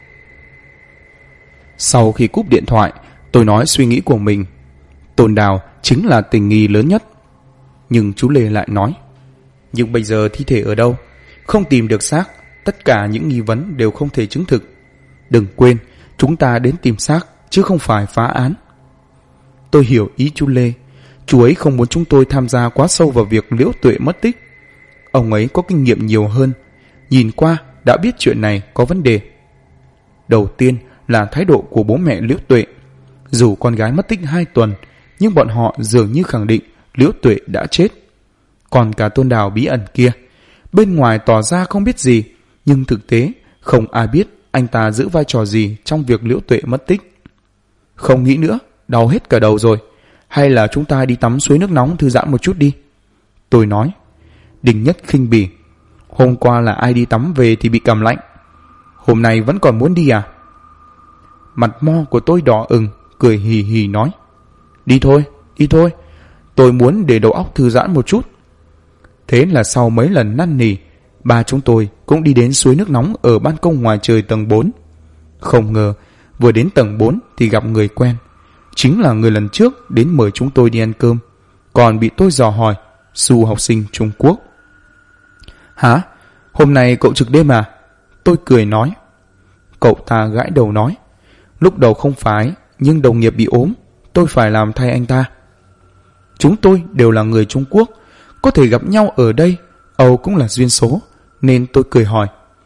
Sau khi cúp điện thoại, tôi nói suy nghĩ của mình. Tôn Đào chính là tình nghi lớn nhất. Nhưng chú Lê lại nói: nhưng bây giờ thi thể ở đâu? Không tìm được xác, tất cả những nghi vấn đều không thể chứng thực. Đừng quên, chúng ta đến tìm xác chứ không phải phá án. Tôi hiểu ý chú Lê. Chú ấy không muốn chúng tôi tham gia quá sâu vào việc Liễu Tuệ mất tích. Ông ấy có kinh nghiệm nhiều hơn, nhìn qua đã biết chuyện này có vấn đề. Đầu tiên là thái độ của bố mẹ Liễu Tuệ. Dù con gái mất tích 2 tuần, nhưng bọn họ dường như khẳng định Liễu Tuệ đã chết. Còn cả Tôn Đào bí ẩn kia, bên ngoài tỏ ra không biết gì, nhưng thực tế không ai biết anh ta giữ vai trò gì trong việc Liễu Tuệ mất tích. Không nghĩ nữa, đau hết cả đầu rồi. Hay là chúng ta đi tắm suối nước nóng thư giãn một chút đi, tôi nói. Đình Nhất khinh bỉ: hôm qua là ai đi tắm về thì bị cảm lạnh, hôm nay vẫn còn muốn đi à? Mặt mo của tôi đỏ ửng, cười hì hì nói: đi thôi, tôi muốn để đầu óc thư giãn một chút. Thế là sau mấy lần năn nỉ, ba chúng tôi cũng đi đến suối nước nóng ở ban công ngoài trời tầng 4. Không ngờ vừa đến tầng 4 thì gặp người quen, chính là người lần trước đến mời chúng tôi đi ăn cơm, còn bị tôi dò hỏi du học sinh Trung Quốc. Hả? Hôm nay cậu trực đêm à? Tôi cười nói. Cậu ta gãi đầu nói: lúc đầu không phải, nhưng đồng nghiệp bị ốm, tôi phải làm thay anh ta. Chúng tôi đều là người Trung Quốc, có thể gặp nhau ở đây, Âu cũng là duyên số, nên tôi cười hỏi: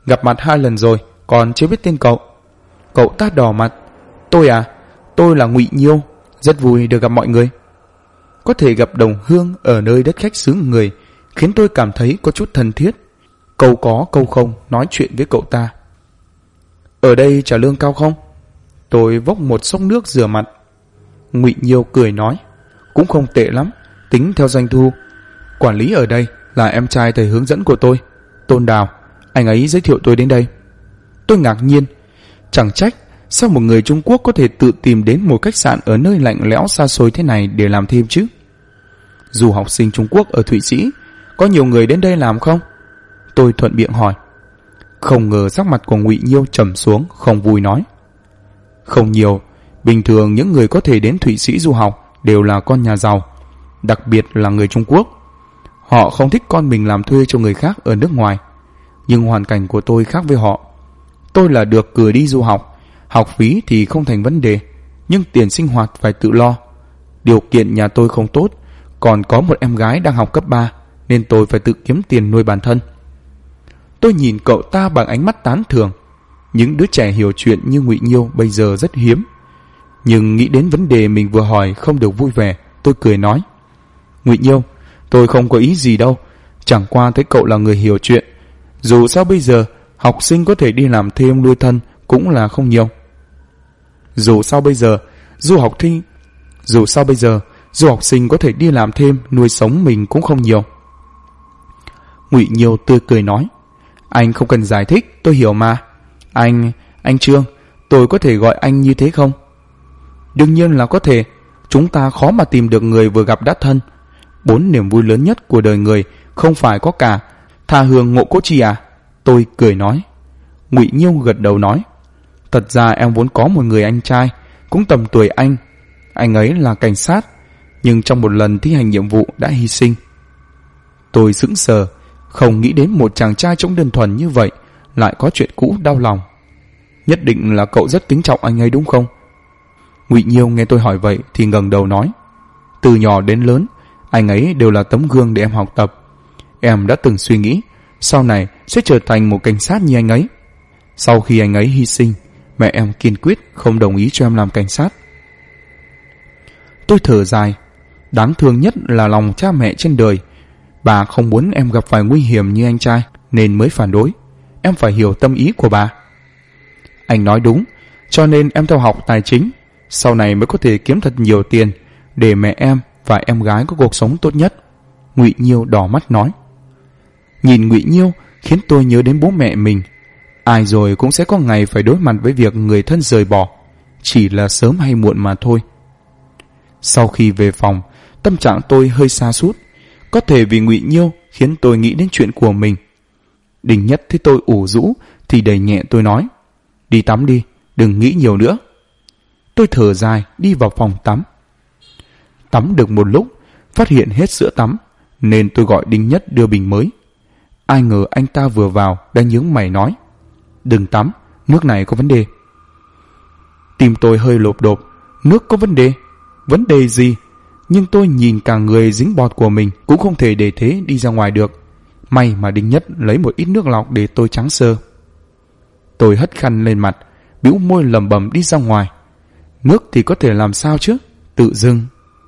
Gặp mặt 2 lần rồi, còn chưa biết tên cậu. Cậu ta đỏ mặt. Tôi à? Tôi là Ngụy Nhiêu, rất vui được gặp mọi người. Có thể gặp đồng hương ở nơi đất khách xứ người khiến tôi cảm thấy có chút thân thiết. Câu có câu không nói chuyện với cậu ta. Ở đây trả lương cao không? Tôi vốc một xốc nước rửa mặt. Ngụy Nhiêu cười nói, cũng không tệ lắm, tính theo doanh thu. Quản lý ở đây là em trai thầy hướng dẫn của tôi, Tôn Đào. Anh ấy giới thiệu tôi đến đây. Tôi ngạc nhiên, chẳng trách sao một người Trung Quốc có thể tự tìm đến một khách sạn ở nơi lạnh lẽo xa xôi thế này để làm thêm chứ. Du học sinh Trung Quốc ở Thụy Sĩ có nhiều người đến đây làm không? Tôi thuận miệng hỏi. Không ngờ sắc mặt của Ngụy Nhiêu trầm xuống, không vui nói. Không nhiều, bình thường những người có thể đến Thụy Sĩ du học đều là con nhà giàu, đặc biệt là người Trung Quốc. Họ không thích con mình làm thuê cho người khác ở nước ngoài. Nhưng hoàn cảnh của tôi khác với họ. Tôi là được cử đi du học, học phí thì không thành vấn đề, nhưng tiền sinh hoạt phải tự lo. Điều kiện nhà tôi không tốt, còn có một em gái đang học cấp 3, nên tôi phải tự kiếm tiền nuôi bản thân. Tôi nhìn cậu ta bằng ánh mắt tán thưởng. Những đứa trẻ hiểu chuyện như Ngụy Nhiêu bây giờ rất hiếm. Nhưng nghĩ đến vấn đề mình vừa hỏi không được vui vẻ, tôi cười nói. Ngụy Nhiêu, tôi không có ý gì đâu, chẳng qua thấy cậu là người hiểu chuyện. Dù sao bây giờ học sinh có thể đi làm thêm nuôi thân cũng là không nhiều. Dù sao bây giờ du học sinh có thể đi làm thêm nuôi sống mình cũng không nhiều. Ngụy Nhiêu tươi cười nói. Anh không cần giải thích, tôi hiểu mà. Anh Trương, tôi có thể gọi anh như thế không? Đương nhiên là có thể. Chúng ta khó mà tìm được người vừa gặp đã thân. 4 niềm vui lớn nhất của đời người không phải có cả tha hương ngộ cố chi à? Tôi cười nói. Ngụy Nhiêu gật đầu nói. Thật ra em vốn có một người anh trai, cũng tầm tuổi anh. Anh ấy là cảnh sát, nhưng trong một lần thi hành nhiệm vụ đã hy sinh. Tôi sững sờ, không nghĩ đến một chàng trai trông đơn thuần như vậy lại có chuyện cũ đau lòng. Nhất định là cậu rất kính trọng anh ấy đúng không? Ngụy Nhiêu nghe tôi hỏi vậy thì ngẩng đầu nói. Từ nhỏ đến lớn, anh ấy đều là tấm gương để em học tập. Em đã từng suy nghĩ sau này sẽ trở thành một cảnh sát như anh ấy. Sau khi anh ấy hy sinh, mẹ em kiên quyết không đồng ý cho em làm cảnh sát. Tôi thở dài. Đáng thương nhất là lòng cha mẹ trên đời. Bà không muốn em gặp phải nguy hiểm như anh trai nên mới phản đối. Em phải hiểu tâm ý của bà. Anh nói đúng, cho nên em theo học tài chính, sau này mới có thể kiếm thật nhiều tiền để mẹ em và em gái có cuộc sống tốt nhất. Ngụy Nhiêu đỏ mắt nói. Nhìn Ngụy Nhiêu khiến tôi nhớ đến bố mẹ mình. Ai rồi cũng sẽ có ngày phải đối mặt với việc người thân rời bỏ, chỉ là sớm hay muộn mà thôi. Sau khi về phòng, tâm trạng tôi hơi sa sút. Có thể vì Ngụy Nhiêu khiến tôi nghĩ đến chuyện của mình. Đình Nhất thấy tôi ủ rũ thì đẩy nhẹ tôi nói. Đi tắm đi, đừng nghĩ nhiều nữa. Tôi thở dài đi vào phòng tắm. Tắm được một lúc, phát hiện hết sữa tắm, nên tôi gọi Đinh Nhất đưa bình mới. Ai ngờ anh ta vừa vào đã nhướng mày nói. Đừng tắm, nước này có vấn đề. Tim tôi hơi lộp đột. Nước có vấn đề? Vấn đề gì? Nhưng tôi nhìn cả người dính bọt của mình cũng không thể để thế đi ra ngoài được. May mà Đinh Nhất lấy một ít nước lọc để tôi trắng sơ. Tôi hất khăn lên mặt, bĩu môi lẩm bẩm đi ra ngoài. Nước thì có thể làm sao chứ? Tự dưng.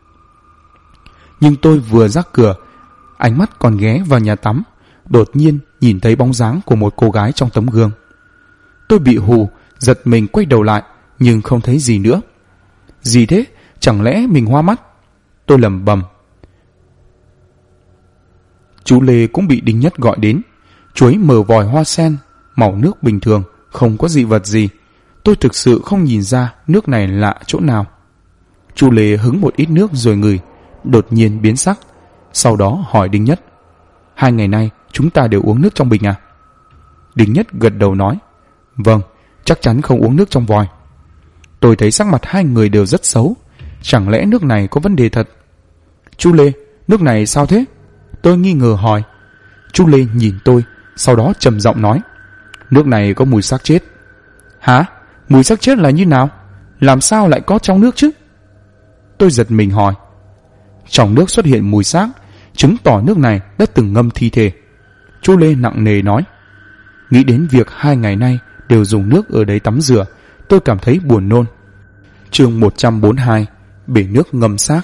Nhưng tôi vừa ra cửa, ánh mắt còn ghé vào nhà tắm, đột nhiên nhìn thấy bóng dáng của một cô gái trong tấm gương. Tôi bị hù, giật mình quay đầu lại, nhưng không thấy gì nữa. Gì thế? Chẳng lẽ mình hoa mắt? Tôi lẩm bẩm. Chú Lê cũng bị Đinh Nhất gọi đến. Chú ấy mở vòi hoa sen, màu nước bình thường, không có dị vật gì. Tôi thực sự không nhìn ra nước này lạ chỗ nào. Chú Lê hứng một ít nước rồi ngửi, đột nhiên biến sắc. Sau đó hỏi Đinh Nhất. 2 ngày nay chúng ta đều uống nước trong bình à? Đinh Nhất gật đầu nói. Vâng, chắc chắn không uống nước trong vòi. Tôi thấy sắc mặt hai người đều rất xấu. Chẳng lẽ nước này có vấn đề thật? Chú Lê, nước này sao thế? Tôi nghi ngờ hỏi. Chú Lê nhìn tôi, sau đó trầm giọng nói. Nước này có mùi xác chết. Hả? Mùi xác chết là như nào? Làm sao lại có trong nước chứ? Tôi giật mình hỏi. Trong nước xuất hiện mùi xác, chứng tỏ nước này đã từng ngâm thi thể. Chú Lê nặng nề nói. Nghĩ đến việc 2 ngày nay đều dùng nước ở đấy tắm rửa, tôi cảm thấy buồn nôn. Chương 142: Bể nước ngâm xác.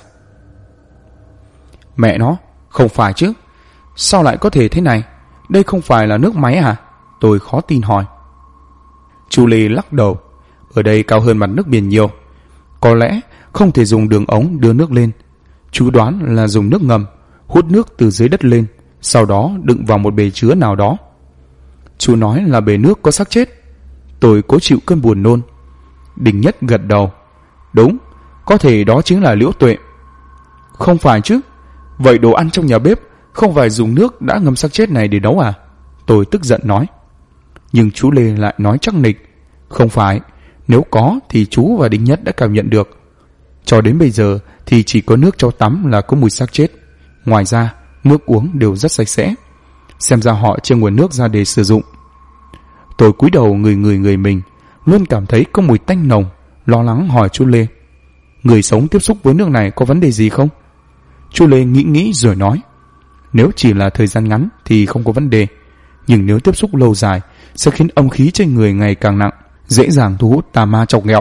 Mẹ nó, không phải chứ? Sao lại có thể thế này? Đây không phải là nước máy à? Tôi khó tin hỏi. Chu Lê lắc đầu. Ở đây cao hơn mặt nước biển nhiều. Có lẽ không thể dùng đường ống đưa nước lên. Chú đoán là dùng nước ngầm, hút nước từ dưới đất lên, sau đó đựng vào một bể chứa nào đó. Chú nói là bể nước có xác chết. Tôi cố chịu cơn buồn nôn. Đình Nhất gật đầu. Đúng, có thể đó chính là Liễu Tuệ. Không phải chứ? Vậy đồ ăn trong nhà bếp không phải dùng nước đã ngâm xác chết này để nấu à? Tôi tức giận nói. Nhưng chú Lê lại nói chắc nịch. Không phải, nếu có thì chú và Đinh Nhất đã cảm nhận được. Cho đến bây giờ thì chỉ có nước cho tắm là có mùi xác chết. Ngoài ra, nước uống đều rất sạch sẽ. Xem ra họ chia nguồn nước ra để sử dụng. Tôi cúi đầu người mình, luôn cảm thấy có mùi tanh nồng, lo lắng hỏi chú Lê. Người sống tiếp xúc với nước này có vấn đề gì không? Chú Lê nghĩ rồi nói. Nếu chỉ là thời gian ngắn thì không có vấn đề. Nhưng nếu tiếp xúc lâu dài sẽ khiến âm khí trên người ngày càng nặng, dễ dàng thu hút tà ma chọc ghẹo.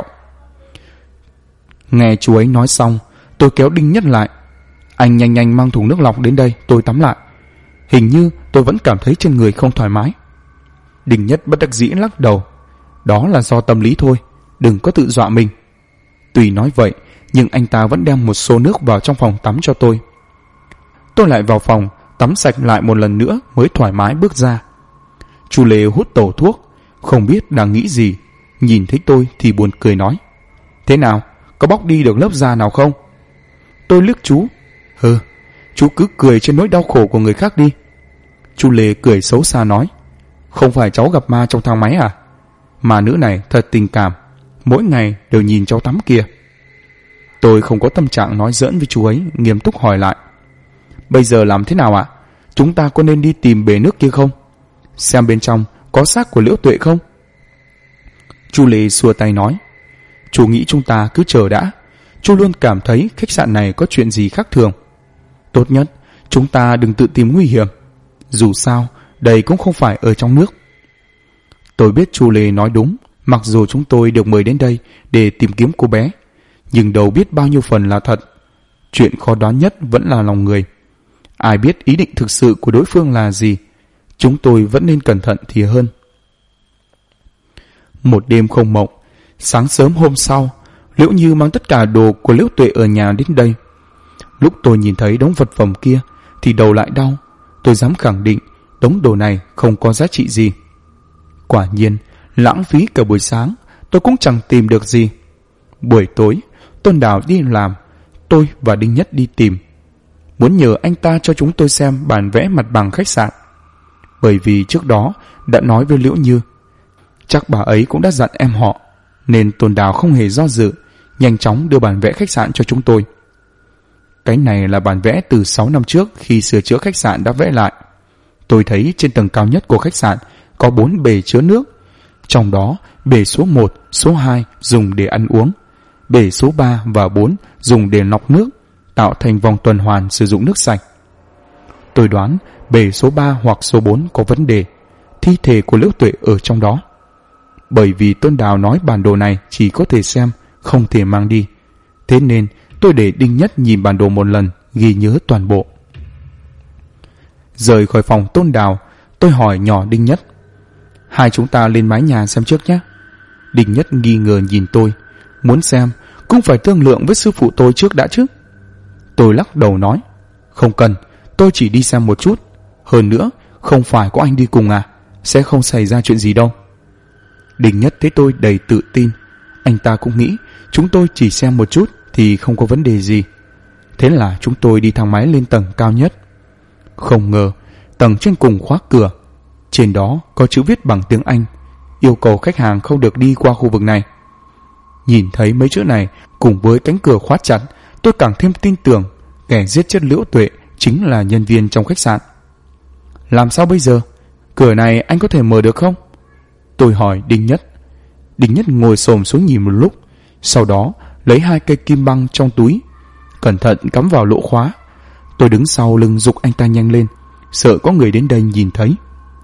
Nghe chú ấy nói xong, tôi kéo Đinh Nhất lại. Anh nhanh mang thùng nước lọc đến đây, tôi tắm lại. Hình như tôi vẫn cảm thấy trên người không thoải mái. Đinh Nhất bất đắc dĩ lắc đầu. Đó là do tâm lý thôi, đừng có tự dọa mình. Tuy nói vậy, nhưng anh ta vẫn đem một xô nước vào trong phòng tắm cho tôi. Tôi lại vào phòng, tắm sạch lại một lần nữa mới thoải mái bước ra. Chú Lê hút tẩu thuốc, không biết đang nghĩ gì. Nhìn thấy tôi thì buồn cười nói. Thế nào, có bóc đi được lớp da nào không? Tôi liếc chú. Chú cứ cười trên nỗi đau khổ của người khác đi. Chú Lê cười xấu xa nói. Không phải cháu gặp ma trong thang máy à? Mà nữ này thật tình cảm, mỗi ngày đều nhìn cháu tắm kìa. Tôi không có tâm trạng nói giỡn với chú ấy, nghiêm túc hỏi lại. Bây giờ làm thế nào ạ? Chúng ta có nên đi tìm bể nước kia không? Xem bên trong có xác của Liễu Tuệ không? Chú Lê xua tay nói. Chú nghĩ chúng ta cứ chờ đã. Chú luôn cảm thấy khách sạn này có chuyện gì khác thường. Tốt nhất chúng ta đừng tự tìm nguy hiểm. Dù sao đây cũng không phải ở trong nước. Tôi biết chú Lê nói đúng. Mặc dù chúng tôi được mời đến đây để tìm kiếm cô bé, nhưng đâu biết bao nhiêu phần là thật. Chuyện khó đoán nhất vẫn là lòng người. Ai biết ý định thực sự của đối phương là gì. Chúng tôi vẫn nên cẩn thận thì hơn. Một đêm không mộng. Sáng sớm hôm sau, Liễu Như mang tất cả đồ của Liễu Tuệ ở nhà đến đây. Lúc tôi nhìn thấy đống vật phẩm kia thì đầu lại đau. Tôi dám khẳng định đống đồ này không có giá trị gì. Quả nhiên, lãng phí cả buổi sáng, tôi cũng chẳng tìm được gì. Buổi tối, Tôn Đào đi làm, tôi và Đinh Nhất đi tìm. Muốn nhờ anh ta cho chúng tôi xem bản vẽ mặt bằng khách sạn. Bởi vì trước đó đã nói với Liễu Như, chắc bà ấy cũng đã dặn em họ, nên Tôn Đào không hề do dự, nhanh chóng đưa bản vẽ khách sạn cho chúng tôi. Cái này là bản vẽ từ 6 năm trước khi sửa chữa khách sạn đã vẽ lại. Tôi thấy trên tầng cao nhất của khách sạn có 4 bể chứa nước. Trong đó, bể số 1, số 2 dùng để ăn uống. Bể số 3 và 4 dùng để lọc nước, tạo thành vòng tuần hoàn sử dụng nước sạch. Tôi đoán bể số 3 hoặc số 4 có vấn đề. Thi thể của Liễu Tuệ ở trong đó. Bởi vì Tôn Đào nói bản đồ này chỉ có thể xem, không thể mang đi. Thế nên tôi để Đinh Nhất nhìn bản đồ một lần, ghi nhớ toàn bộ. Rời khỏi phòng Tôn Đào, tôi hỏi nhỏ Đinh Nhất. Hai chúng ta lên mái nhà xem trước nhé. Đinh Nhất nghi ngờ nhìn tôi. Muốn xem cũng phải thương lượng với sư phụ tôi trước đã chứ. Tôi lắc đầu nói. Không cần, tôi chỉ đi xem một chút. Hơn nữa, không phải có anh đi cùng à? Sẽ không xảy ra chuyện gì đâu. Đinh Nhất thấy tôi đầy tự tin. Anh ta cũng nghĩ chúng tôi chỉ xem một chút thì không có vấn đề gì. Thế là chúng tôi đi thang máy lên tầng cao nhất. Không ngờ tầng trên cùng khóa cửa. Trên đó có chữ viết bằng tiếng Anh, yêu cầu khách hàng không được đi qua khu vực này. Nhìn thấy mấy chữ này cùng với cánh cửa khóa chặt, tôi càng thêm tin tưởng kẻ giết chết Liễu Tuệ chính là nhân viên trong khách sạn. Làm sao bây giờ? Cửa này anh có thể mở được không? Tôi hỏi Đinh Nhất. Đinh Nhất ngồi xổm xuống nhìn một lúc, sau đó lấy 2 cây kim băng trong túi, cẩn thận cắm vào lỗ khóa. Tôi đứng sau lưng giục anh ta nhanh lên, sợ có người đến đây nhìn thấy.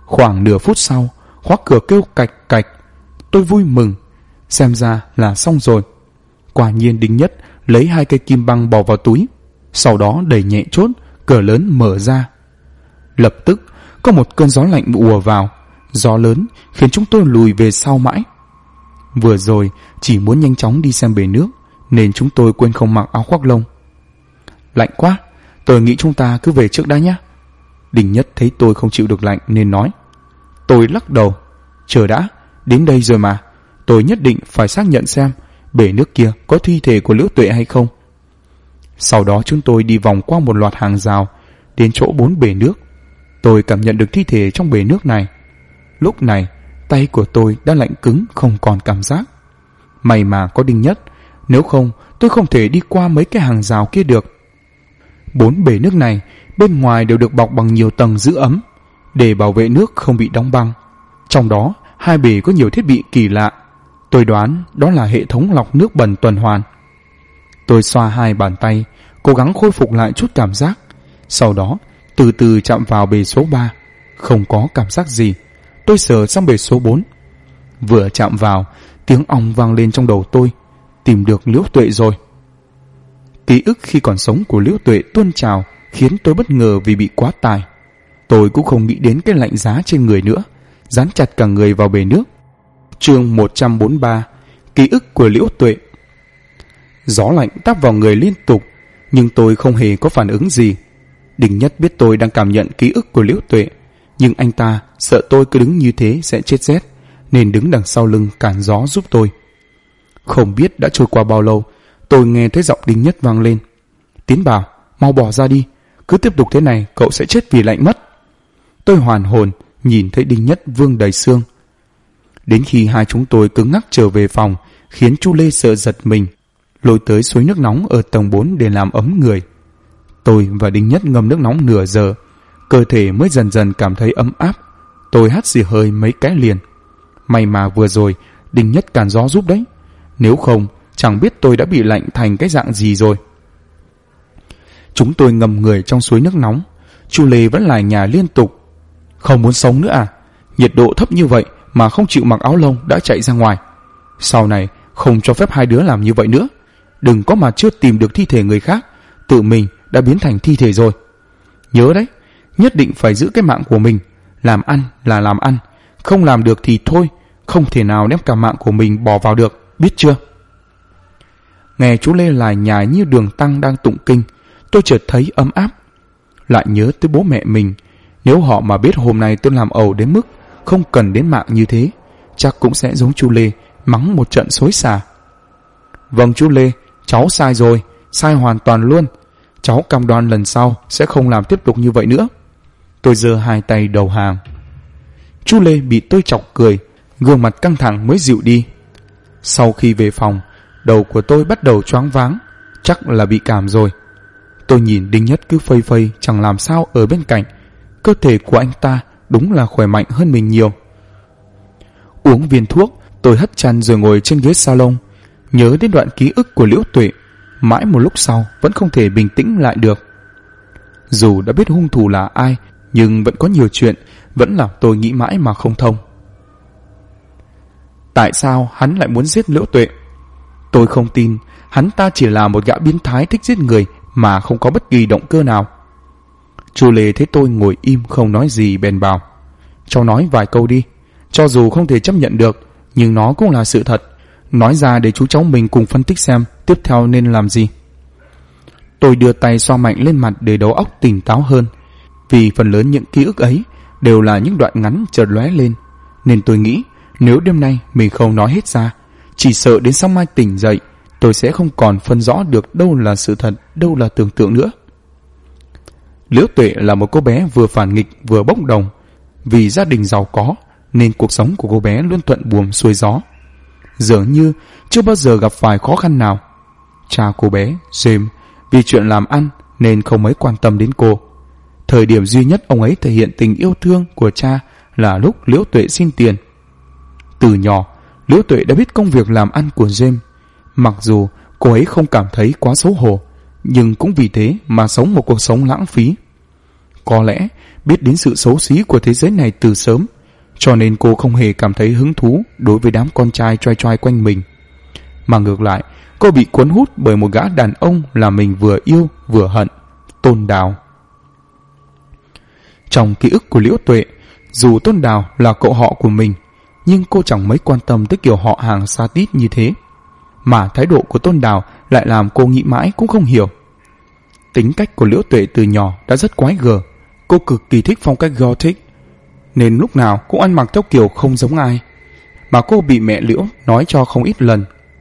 Khoảng nửa phút sau, khóa cửa kêu cạch cạch. Tôi vui mừng, xem ra là xong rồi. Quả nhiên Đinh Nhất lấy 2 cây kim băng bỏ vào túi, sau đó đẩy nhẹ chốt, cửa lớn mở ra. Lập tức có một cơn gió lạnh ùa vào. Gió lớn khiến chúng tôi lùi về sau mãi. Vừa rồi chỉ muốn nhanh chóng đi xem bể nước, nên chúng tôi quên không mặc áo khoác lông. Lạnh quá, tôi nghĩ chúng ta cứ về trước đã nhé. Đinh Nhất thấy tôi không chịu được lạnh nên nói. Tôi lắc đầu. Chờ đã, đến đây rồi mà, tôi nhất định phải xác nhận xem bể nước kia có thi thể của Liễu Tuệ hay không. Sau đó chúng tôi đi vòng qua một loạt hàng rào, đến chỗ 4 bể nước. Tôi cảm nhận được thi thể trong bể nước này. Lúc này tay của tôi đã lạnh cứng, không còn cảm giác. May mà có Đinh Nhất, nếu không tôi không thể đi qua mấy cái hàng rào kia được. 4 bể nước này bên ngoài đều được bọc bằng nhiều tầng giữ ấm để bảo vệ nước không bị đóng băng. Trong đó 2 bể có nhiều thiết bị kỳ lạ. Tôi đoán đó là hệ thống lọc nước bẩn tuần hoàn. Tôi xoa 2 bàn tay, cố gắng khôi phục lại chút cảm giác. Sau đó từ từ chạm vào bể số 3. Không có cảm giác gì. Tôi sờ sang bể số 4. Vừa chạm vào, tiếng ong vang lên trong đầu tôi. Tìm được Liễu Tuệ rồi. Ký ức khi còn sống của Liễu Tuệ tuôn trào, khiến tôi bất ngờ vì bị quá tải. Tôi cũng không nghĩ đến cái lạnh giá trên người nữa, dán chặt cả người vào bể nước. Chương 143. Ký ức của Liễu Tuệ. Gió lạnh táp vào người liên tục, nhưng tôi không hề có phản ứng gì. Đinh Nhất biết tôi đang cảm nhận ký ức của Liễu Tuệ, nhưng anh ta sợ tôi cứ đứng như thế sẽ chết rét, nên đứng đằng sau lưng cản gió giúp tôi. Không biết đã trôi qua bao lâu, tôi nghe thấy giọng Đinh Nhất vang lên. Tiến Bảo, mau bỏ ra đi, cứ tiếp tục thế này cậu sẽ chết vì lạnh mất. Tôi hoàn hồn nhìn thấy Đinh Nhất vương đầy xương. Đến khi hai chúng tôi cứng ngắc trở về phòng, khiến Chu Lê sợ giật mình, lôi tới suối nước nóng ở tầng 4 để làm ấm người. Tôi và Đinh Nhất ngâm nước nóng nửa giờ, cơ thể mới dần dần cảm thấy ấm áp. Tôi hắt xì hơi mấy cái liền. May mà vừa rồi Đinh Nhất cản gió giúp đấy, nếu không chẳng biết tôi đã bị lạnh thành cái dạng gì rồi. Chúng tôi ngâm người trong suối nước nóng. Chu Lê vẫn lải nhải liên tục. Không muốn sống nữa à? Nhiệt độ thấp như vậy mà không chịu mặc áo lông đã chạy ra ngoài. Sau này không cho phép hai đứa làm như vậy nữa. Đừng có mà chưa tìm được thi thể người khác, tự mình đã biến thành thi thể rồi. Nhớ đấy, nhất định phải giữ cái mạng của mình. Làm ăn là làm ăn, không làm được thì thôi, không thể nào đem cả mạng của mình bỏ vào được, biết chưa? Nghe chú Lê lải nhải như đường tăng đang tụng kinh, tôi chợt thấy ấm áp. Lại nhớ tới bố mẹ mình. Nếu họ mà biết hôm nay tôi làm ẩu đến mức không cần đến mạng như thế, chắc cũng sẽ giống chú Lê, mắng một trận xối xả. Vâng chú Lê, cháu sai rồi, sai hoàn toàn luôn. Cháu cam đoan lần sau sẽ không làm tiếp tục như vậy nữa. Tôi giơ hai tay đầu hàng. Chú Lê bị tôi chọc cười, gương mặt căng thẳng mới dịu đi. Sau khi về phòng, đầu của tôi bắt đầu choáng váng, chắc là bị cảm rồi. Tôi nhìn Đinh Nhất cứ phây phây chẳng làm sao ở bên cạnh. Cơ thể của anh ta đúng là khỏe mạnh hơn mình nhiều. Uống viên thuốc, tôi hất chăn rồi ngồi trên ghế salon, nhớ đến đoạn ký ức của Liễu Tuệ. Mãi một lúc sau vẫn không thể bình tĩnh lại được. Dù đã biết hung thủ là ai, nhưng vẫn có nhiều chuyện vẫn làm tôi nghĩ mãi mà không thông. Tại sao hắn lại muốn giết Liễu Tuệ? Tôi không tin hắn ta chỉ là một gã biến thái thích giết người mà không có bất kỳ động cơ nào. Chu Lê thấy tôi ngồi im không nói gì bèn bảo, cháu nói vài câu đi, cho dù không thể chấp nhận được nhưng nó cũng là sự thật, nói ra để chú cháu mình cùng phân tích xem tiếp theo nên làm gì. Tôi đưa tay xoa mạnh lên mặt để đầu óc tỉnh táo hơn, vì phần lớn những ký ức ấy đều là những đoạn ngắn chợt lóe lên, nên tôi nghĩ nếu đêm nay mình không nói hết ra, chỉ sợ đến sáng mai tỉnh dậy tôi sẽ không còn phân rõ được đâu là sự thật, đâu là tưởng tượng nữa. Liễu Tuệ là một cô bé vừa phản nghịch vừa bốc đồng. Vì gia đình giàu có nên cuộc sống của cô bé luôn thuận buồm xuôi gió, dường như chưa bao giờ gặp phải khó khăn nào. Cha cô bé, James, vì chuyện làm ăn nên không mấy quan tâm đến cô. Thời điểm duy nhất ông ấy thể hiện tình yêu thương của cha là lúc Liễu Tuệ xin tiền. Từ nhỏ, Liễu Tuệ đã biết công việc làm ăn của James. Mặc dù cô ấy không cảm thấy quá xấu hổ, nhưng cũng vì thế mà sống một cuộc sống lãng phí. Có lẽ biết đến sự xấu xí của thế giới này từ sớm, cho nên cô không hề cảm thấy hứng thú đối với đám con trai choai choai quanh mình. Mà ngược lại, cô bị cuốn hút bởi một gã đàn ông là mình vừa yêu vừa hận, Tôn Đào. Trong ký ức của Liễu Tuệ, dù Tôn Đào là cậu họ của mình, nhưng cô chẳng mấy quan tâm tới kiểu họ hàng xa tít như thế. Mà thái độ của Tôn Đào lại làm cô nghĩ mãi cũng không hiểu. Tính cách của Liễu Tuệ từ nhỏ đã rất quái gở. Cô cực kỳ thích phong cách Gothic, nên lúc nào cũng ăn mặc theo kiểu không giống ai, mà cô bị mẹ Liễu nói cho không ít lần.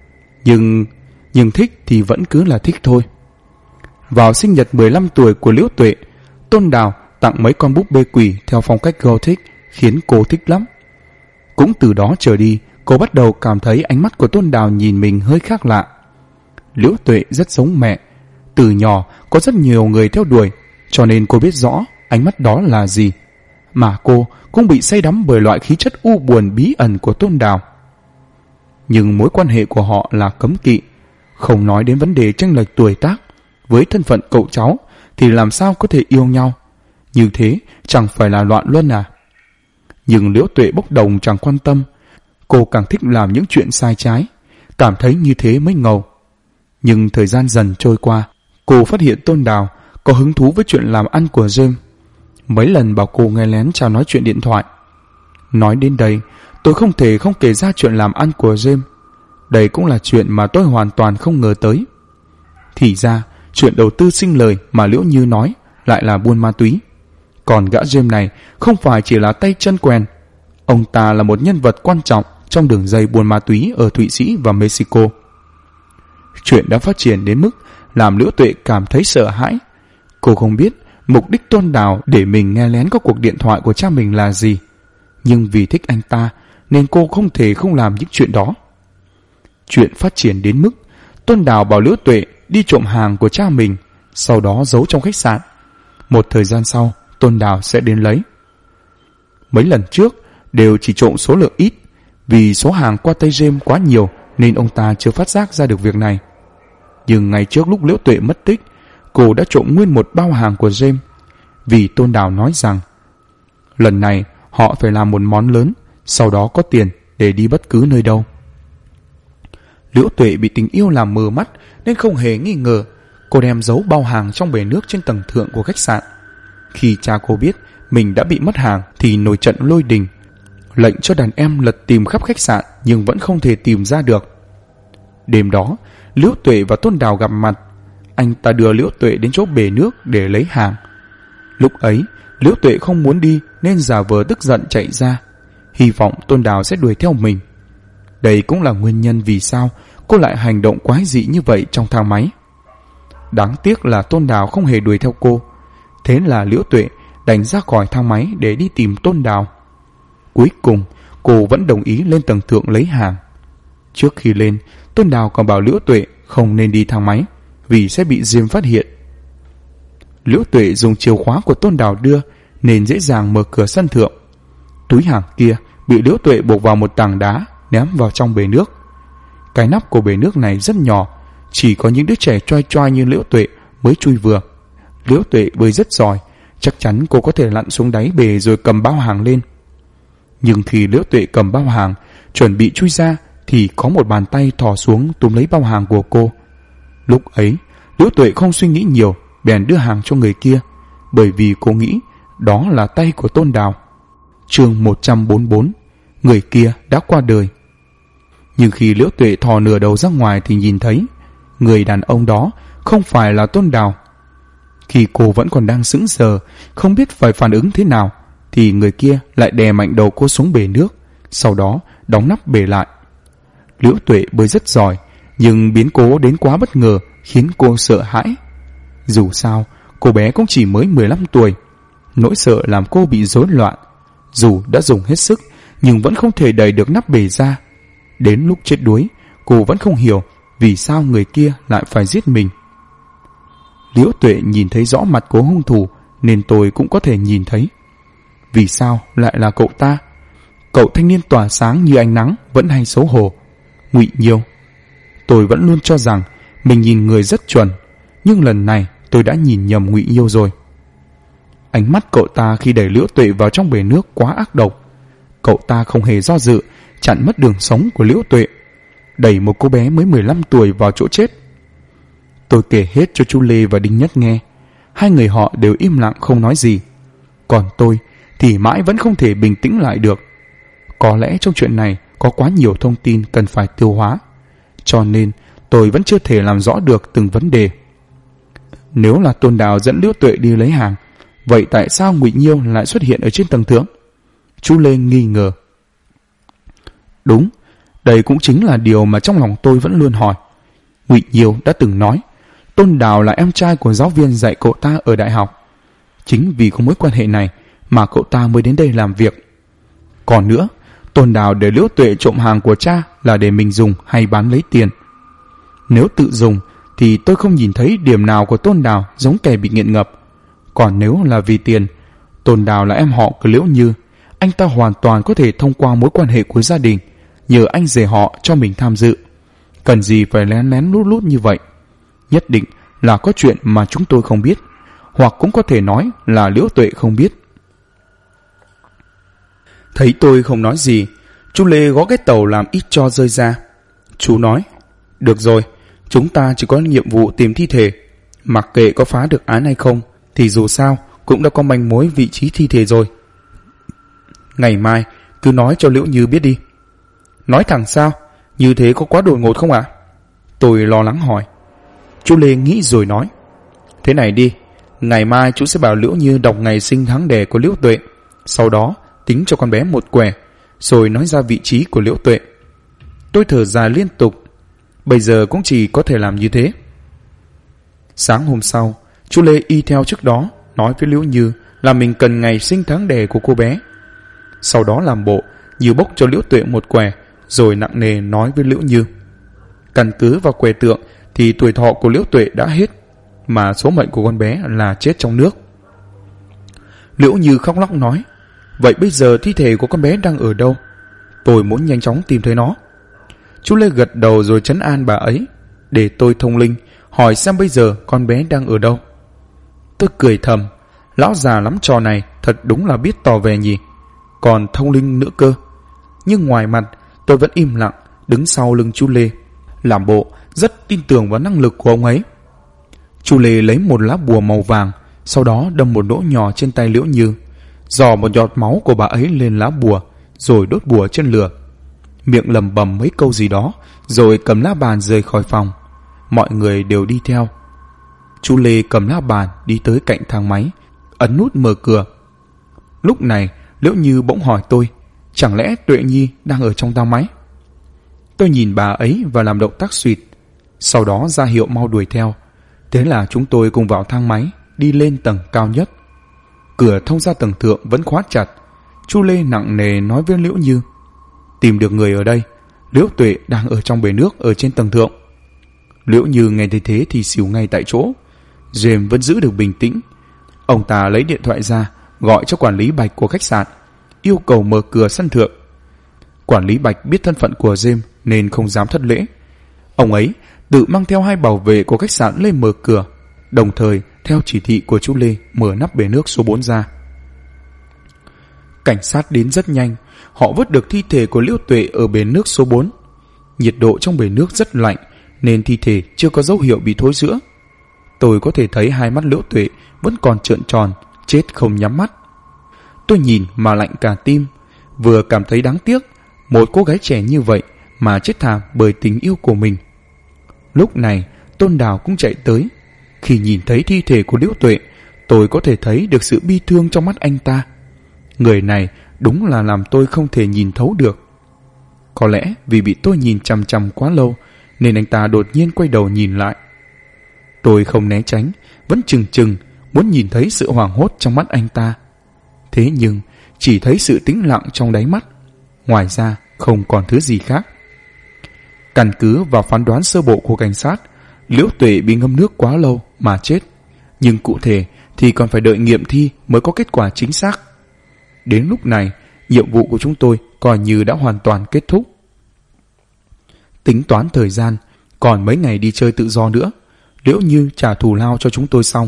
Nhưng thích thì vẫn cứ là thích thôi. Vào sinh nhật 15 tuổi của Liễu Tuệ, Tôn Đào tặng mấy con búp bê quỷ theo phong cách Gothic, khiến cô thích lắm. Cũng từ đó trở đi, cô bắt đầu cảm thấy ánh mắt của Tôn Đào nhìn mình hơi khác lạ. Liễu Tuệ rất giống mẹ. Từ nhỏ có rất nhiều người theo đuổi, cho nên cô biết rõ ánh mắt đó là gì. Mà cô cũng bị say đắm bởi loại khí chất u buồn bí ẩn của Tôn Đào. Nhưng mối quan hệ của họ là cấm kỵ. Không nói đến vấn đề chênh lệch tuổi tác, với thân phận cậu cháu thì làm sao có thể yêu nhau. Như thế chẳng phải là loạn luân à? Nhưng Liễu Tuệ bốc đồng chẳng quan tâm. Cô càng thích làm những chuyện sai trái, cảm thấy như thế mới ngầu. Nhưng thời gian dần trôi qua, cô phát hiện Tôn Đào có hứng thú với chuyện làm ăn của James. Mấy lần bảo cô nghe lén chào nói chuyện điện thoại. Nói đến đây, tôi không thể không kể ra chuyện làm ăn của James. Đây cũng là chuyện mà tôi hoàn toàn không ngờ tới. Thì ra, chuyện đầu tư sinh lời mà Liễu Như nói lại là buôn ma túy. Còn gã James này không phải chỉ là tay chân quèn. Ông ta là một nhân vật quan trọng trong đường dây buôn ma túy ở Thụy Sĩ và Mexico. Chuyện đã phát triển đến mức làm Liễu Tuệ cảm thấy sợ hãi. Cô không biết mục đích Tôn Đào để mình nghe lén các cuộc điện thoại của cha mình là gì. Nhưng vì thích anh ta nên cô không thể không làm những chuyện đó. Chuyện phát triển đến mức Tôn Đào bảo Liễu Tuệ đi trộm hàng của cha mình, sau đó giấu trong khách sạn. Một thời gian sau, Tôn Đào sẽ đến lấy. Mấy lần trước đều chỉ trộm số lượng ít, vì số hàng qua tay James quá nhiều nên ông ta chưa phát giác ra được việc này. Nhưng ngày trước lúc Liễu Tuệ mất tích, cô đã trộm nguyên một bao hàng của James, vì Tôn Đào nói rằng lần này họ phải làm một món lớn, sau đó có tiền để đi bất cứ nơi đâu. Liễu Tuệ bị tình yêu làm mờ mắt nên không hề nghi ngờ. Cô đem giấu bao hàng trong bể nước trên tầng thượng của khách sạn. Khi cha cô biết mình đã bị mất hàng thì nổi trận lôi đình, lệnh cho đàn em lật tìm khắp khách sạn nhưng vẫn không thể tìm ra được. Đêm đó, Liễu Tuệ và Tôn Đào gặp mặt. Anh ta đưa Liễu Tuệ đến chỗ bể nước để lấy hàng. Lúc ấy, Liễu Tuệ không muốn đi nên giả vờ tức giận chạy ra, hy vọng Tôn Đào sẽ đuổi theo mình. Đây cũng là nguyên nhân vì sao cô lại hành động quái dị như vậy trong thang máy. Đáng tiếc là Tôn Đào không hề đuổi theo cô. Thế là Liễu Tuệ đành ra khỏi thang máy để đi tìm Tôn Đào. Cuối cùng, cô vẫn đồng ý lên tầng thượng lấy hàng. Trước khi lên, Tôn Đào còn bảo Liễu Tuệ không nên đi thang máy vì sẽ bị James phát hiện. Liễu Tuệ dùng chìa khóa của Tôn Đào đưa nên dễ dàng mở cửa sân thượng. Túi hàng kia bị Liễu Tuệ buộc vào một tảng đá, ném vào trong bể nước. Cái nắp của bể nước này rất nhỏ, chỉ có những đứa trẻ choai choai như Liễu Tuệ mới chui vừa. Liễu Tuệ bơi rất giỏi, chắc chắn cô có thể lặn xuống đáy bể rồi cầm bao hàng lên. Nhưng khi Liễu Tuệ cầm bao hàng chuẩn bị chui ra thì có một bàn tay thò xuống túm lấy bao hàng của cô. Lúc ấy, Liễu Tuệ không suy nghĩ nhiều, bèn đưa hàng cho người kia, bởi vì cô nghĩ đó là tay của Tôn Đào. Chương 144, người kia đã qua đời. Nhưng khi Liễu Tuệ thò nửa đầu ra ngoài thì nhìn thấy người đàn ông đó không phải là Tôn Đào. Khi cô vẫn còn đang sững sờ, không biết phải phản ứng thế nào, thì người kia lại đè mạnh đầu cô xuống bể nước, sau đó đóng nắp bể lại. Liễu Tuệ bơi rất giỏi, nhưng biến cố đến quá bất ngờ khiến cô sợ hãi. Dù sao, cô bé cũng chỉ mới 15 tuổi. Nỗi sợ làm cô bị rối loạn. Dù đã dùng hết sức, nhưng vẫn không thể đẩy được nắp bể ra. Đến lúc chết đuối, cô vẫn không hiểu vì sao người kia lại phải giết mình. Liễu Tuệ nhìn thấy rõ mặt của hung thủ nên tôi cũng có thể nhìn thấy. Vì sao lại là cậu ta? Cậu thanh niên tỏa sáng như ánh nắng vẫn hay xấu hổ, Ngụy Nhiêu. Tôi vẫn luôn cho rằng mình nhìn người rất chuẩn, nhưng lần này tôi đã nhìn nhầm Ngụy Nhiêu rồi. Ánh mắt cậu ta khi đẩy Liễu Tuệ vào trong bể nước quá ác độc. Cậu ta không hề do dự, chặn mất đường sống của Liễu Tuệ, đẩy một cô bé mới 15 tuổi vào chỗ chết. Tôi kể hết cho chú Lê và Đinh Nhất nghe. Hai người họ đều im lặng không nói gì. Còn tôi thì mãi vẫn không thể bình tĩnh lại được. Có lẽ trong chuyện này có quá nhiều thông tin cần phải tiêu hóa, cho nên tôi vẫn chưa thể làm rõ được từng vấn đề. Nếu là Tôn Đào dẫn Liễu Tuệ đi lấy hàng, vậy tại sao Ngụy Nhiêu lại xuất hiện ở trên tầng thượng? Chú Lê nghi ngờ. Đúng, đây cũng chính là điều mà trong lòng tôi vẫn luôn hỏi. Ngụy Nhiêu đã từng nói Tôn Đào là em trai của giáo viên dạy cậu ta ở đại học. Chính vì có mối quan hệ này mà cậu ta mới đến đây làm việc. Còn nữa, Tôn Đào để Liễu Tuệ trộm hàng của cha là để mình dùng hay bán lấy tiền. Nếu tự dùng thì tôi không nhìn thấy điểm nào của Tôn Đào giống kẻ bị nghiện ngập. Còn nếu là vì tiền, Tôn Đào là em họ của Liễu Như, anh ta hoàn toàn có thể thông qua mối quan hệ của gia đình nhờ anh rể họ cho mình tham dự. Cần gì phải lén lén lút lút như vậy? Nhất định là có chuyện mà chúng tôi không biết, hoặc cũng có thể nói là Liễu Tuệ không biết. Thấy tôi không nói gì, chú Lê gõ cái tàu làm ít tro rơi ra. Chú nói, được rồi, chúng ta chỉ có nhiệm vụ tìm thi thể. Mặc kệ có phá được án hay không, thì dù sao cũng đã có manh mối vị trí thi thể rồi. Ngày mai cứ nói cho Liễu Như biết đi. Nói thẳng sao? Như thế có quá đột ngột không ạ? Tôi lo lắng hỏi. Chú Lê nghĩ rồi nói, thế này đi, ngày mai chú sẽ bảo Liễu Như đọc ngày sinh tháng đẻ của Liễu Tuệ, sau đó tính cho con bé một quẻ, rồi nói ra vị trí của Liễu Tuệ. Tôi thở dài liên tục. Bây giờ cũng chỉ có thể làm như thế. Sáng hôm sau, chú Lê y theo trước đó nói với Liễu Như là mình cần ngày sinh tháng đẻ của cô bé. Sau đó làm bộ như bốc cho Liễu Tuệ một quẻ, rồi nặng nề nói với Liễu Như, căn cứ vào quẻ tượng thì tuổi thọ của Liễu Tuệ đã hết, mà số mệnh của con bé là chết trong nước. Liễu Như khóc lóc nói, vậy bây giờ thi thể của con bé đang ở đâu? Tôi muốn nhanh chóng tìm thấy nó. Chú Lê gật đầu rồi trấn an bà ấy, để tôi thông linh hỏi xem bây giờ con bé đang ở đâu. Tôi cười thầm, lão già lắm trò này thật đúng là biết tỏ về nhỉ, còn thông linh nữa cơ. Nhưng ngoài mặt tôi vẫn im lặng đứng sau lưng chú Lê, làm bộ rất tin tưởng vào năng lực của ông ấy. Chú Lê lấy một lá bùa màu vàng, sau đó đâm một lỗ nhỏ trên tay Liễu Như, dò một giọt máu của bà ấy lên lá bùa, rồi đốt bùa trên lửa, miệng lẩm bẩm mấy câu gì đó, rồi cầm lá bàn rời khỏi phòng. Mọi người đều đi theo. Chú Lê cầm lá bàn đi tới cạnh thang máy, ấn nút mở cửa. Lúc này Liễu Như bỗng hỏi tôi, chẳng lẽ Tuệ Nhi đang ở trong thang máy? Tôi nhìn bà ấy và làm động tác suýt, sau đó ra hiệu mau đuổi theo. Thế là chúng tôi cùng vào thang máy, đi lên tầng cao nhất. Cửa thông ra tầng thượng vẫn khóa chặt. Chú Lê nặng nề nói với Liễu Như, tìm được người ở đây, Liễu Tuệ đang ở trong bể nước ở trên tầng thượng. Liễu Như nghe thấy thế thì xỉu ngay tại chỗ. James vẫn giữ được bình tĩnh. Ông ta lấy điện thoại ra, gọi cho quản lý Bạch của khách sạn, yêu cầu mở cửa sân thượng. Quản lý Bạch biết thân phận của James nên không dám thất lễ. Ông ấy tự mang theo 2 bảo vệ của khách sạn lên mở cửa, đồng thời theo chỉ thị của chú Lê mở nắp bể nước số 4 ra. Cảnh sát đến rất nhanh. Họ vớt được thi thể của Liễu Tuệ ở bể nước số 4. Nhiệt độ trong bể nước rất lạnh nên thi thể chưa có dấu hiệu bị thối rữa. Tôi có thể thấy 2 mắt Liễu Tuệ vẫn còn trợn tròn, chết không nhắm mắt. Tôi nhìn mà lạnh cả tim, vừa cảm thấy đáng tiếc một cô gái trẻ như vậy mà chết thảm bởi tình yêu của mình. Lúc này Tôn Đào cũng chạy tới. Khi nhìn thấy thi thể của Liễu Tuệ, tôi có thể thấy được sự bi thương trong mắt anh ta. Người này đúng là làm tôi không thể nhìn thấu được. Có lẽ vì bị tôi nhìn chằm chằm quá lâu nên anh ta đột nhiên quay đầu nhìn lại. Tôi không né tránh, vẫn chừng chừng muốn nhìn thấy sự hoảng hốt trong mắt anh ta. Thế nhưng chỉ thấy sự tĩnh lặng trong đáy mắt, ngoài ra không còn thứ gì khác. Căn cứ vào phán đoán sơ bộ của cảnh sát, Liễu Tuệ bị ngâm nước quá lâu mà chết, nhưng cụ thể thì còn phải đợi nghiệm thi mới có kết quả chính xác. Đến lúc này, nhiệm vụ của chúng tôi coi như đã hoàn toàn kết thúc. Tính toán thời gian, còn mấy ngày đi chơi tự do nữa. Liễu Như trả thù lao cho chúng tôi xong,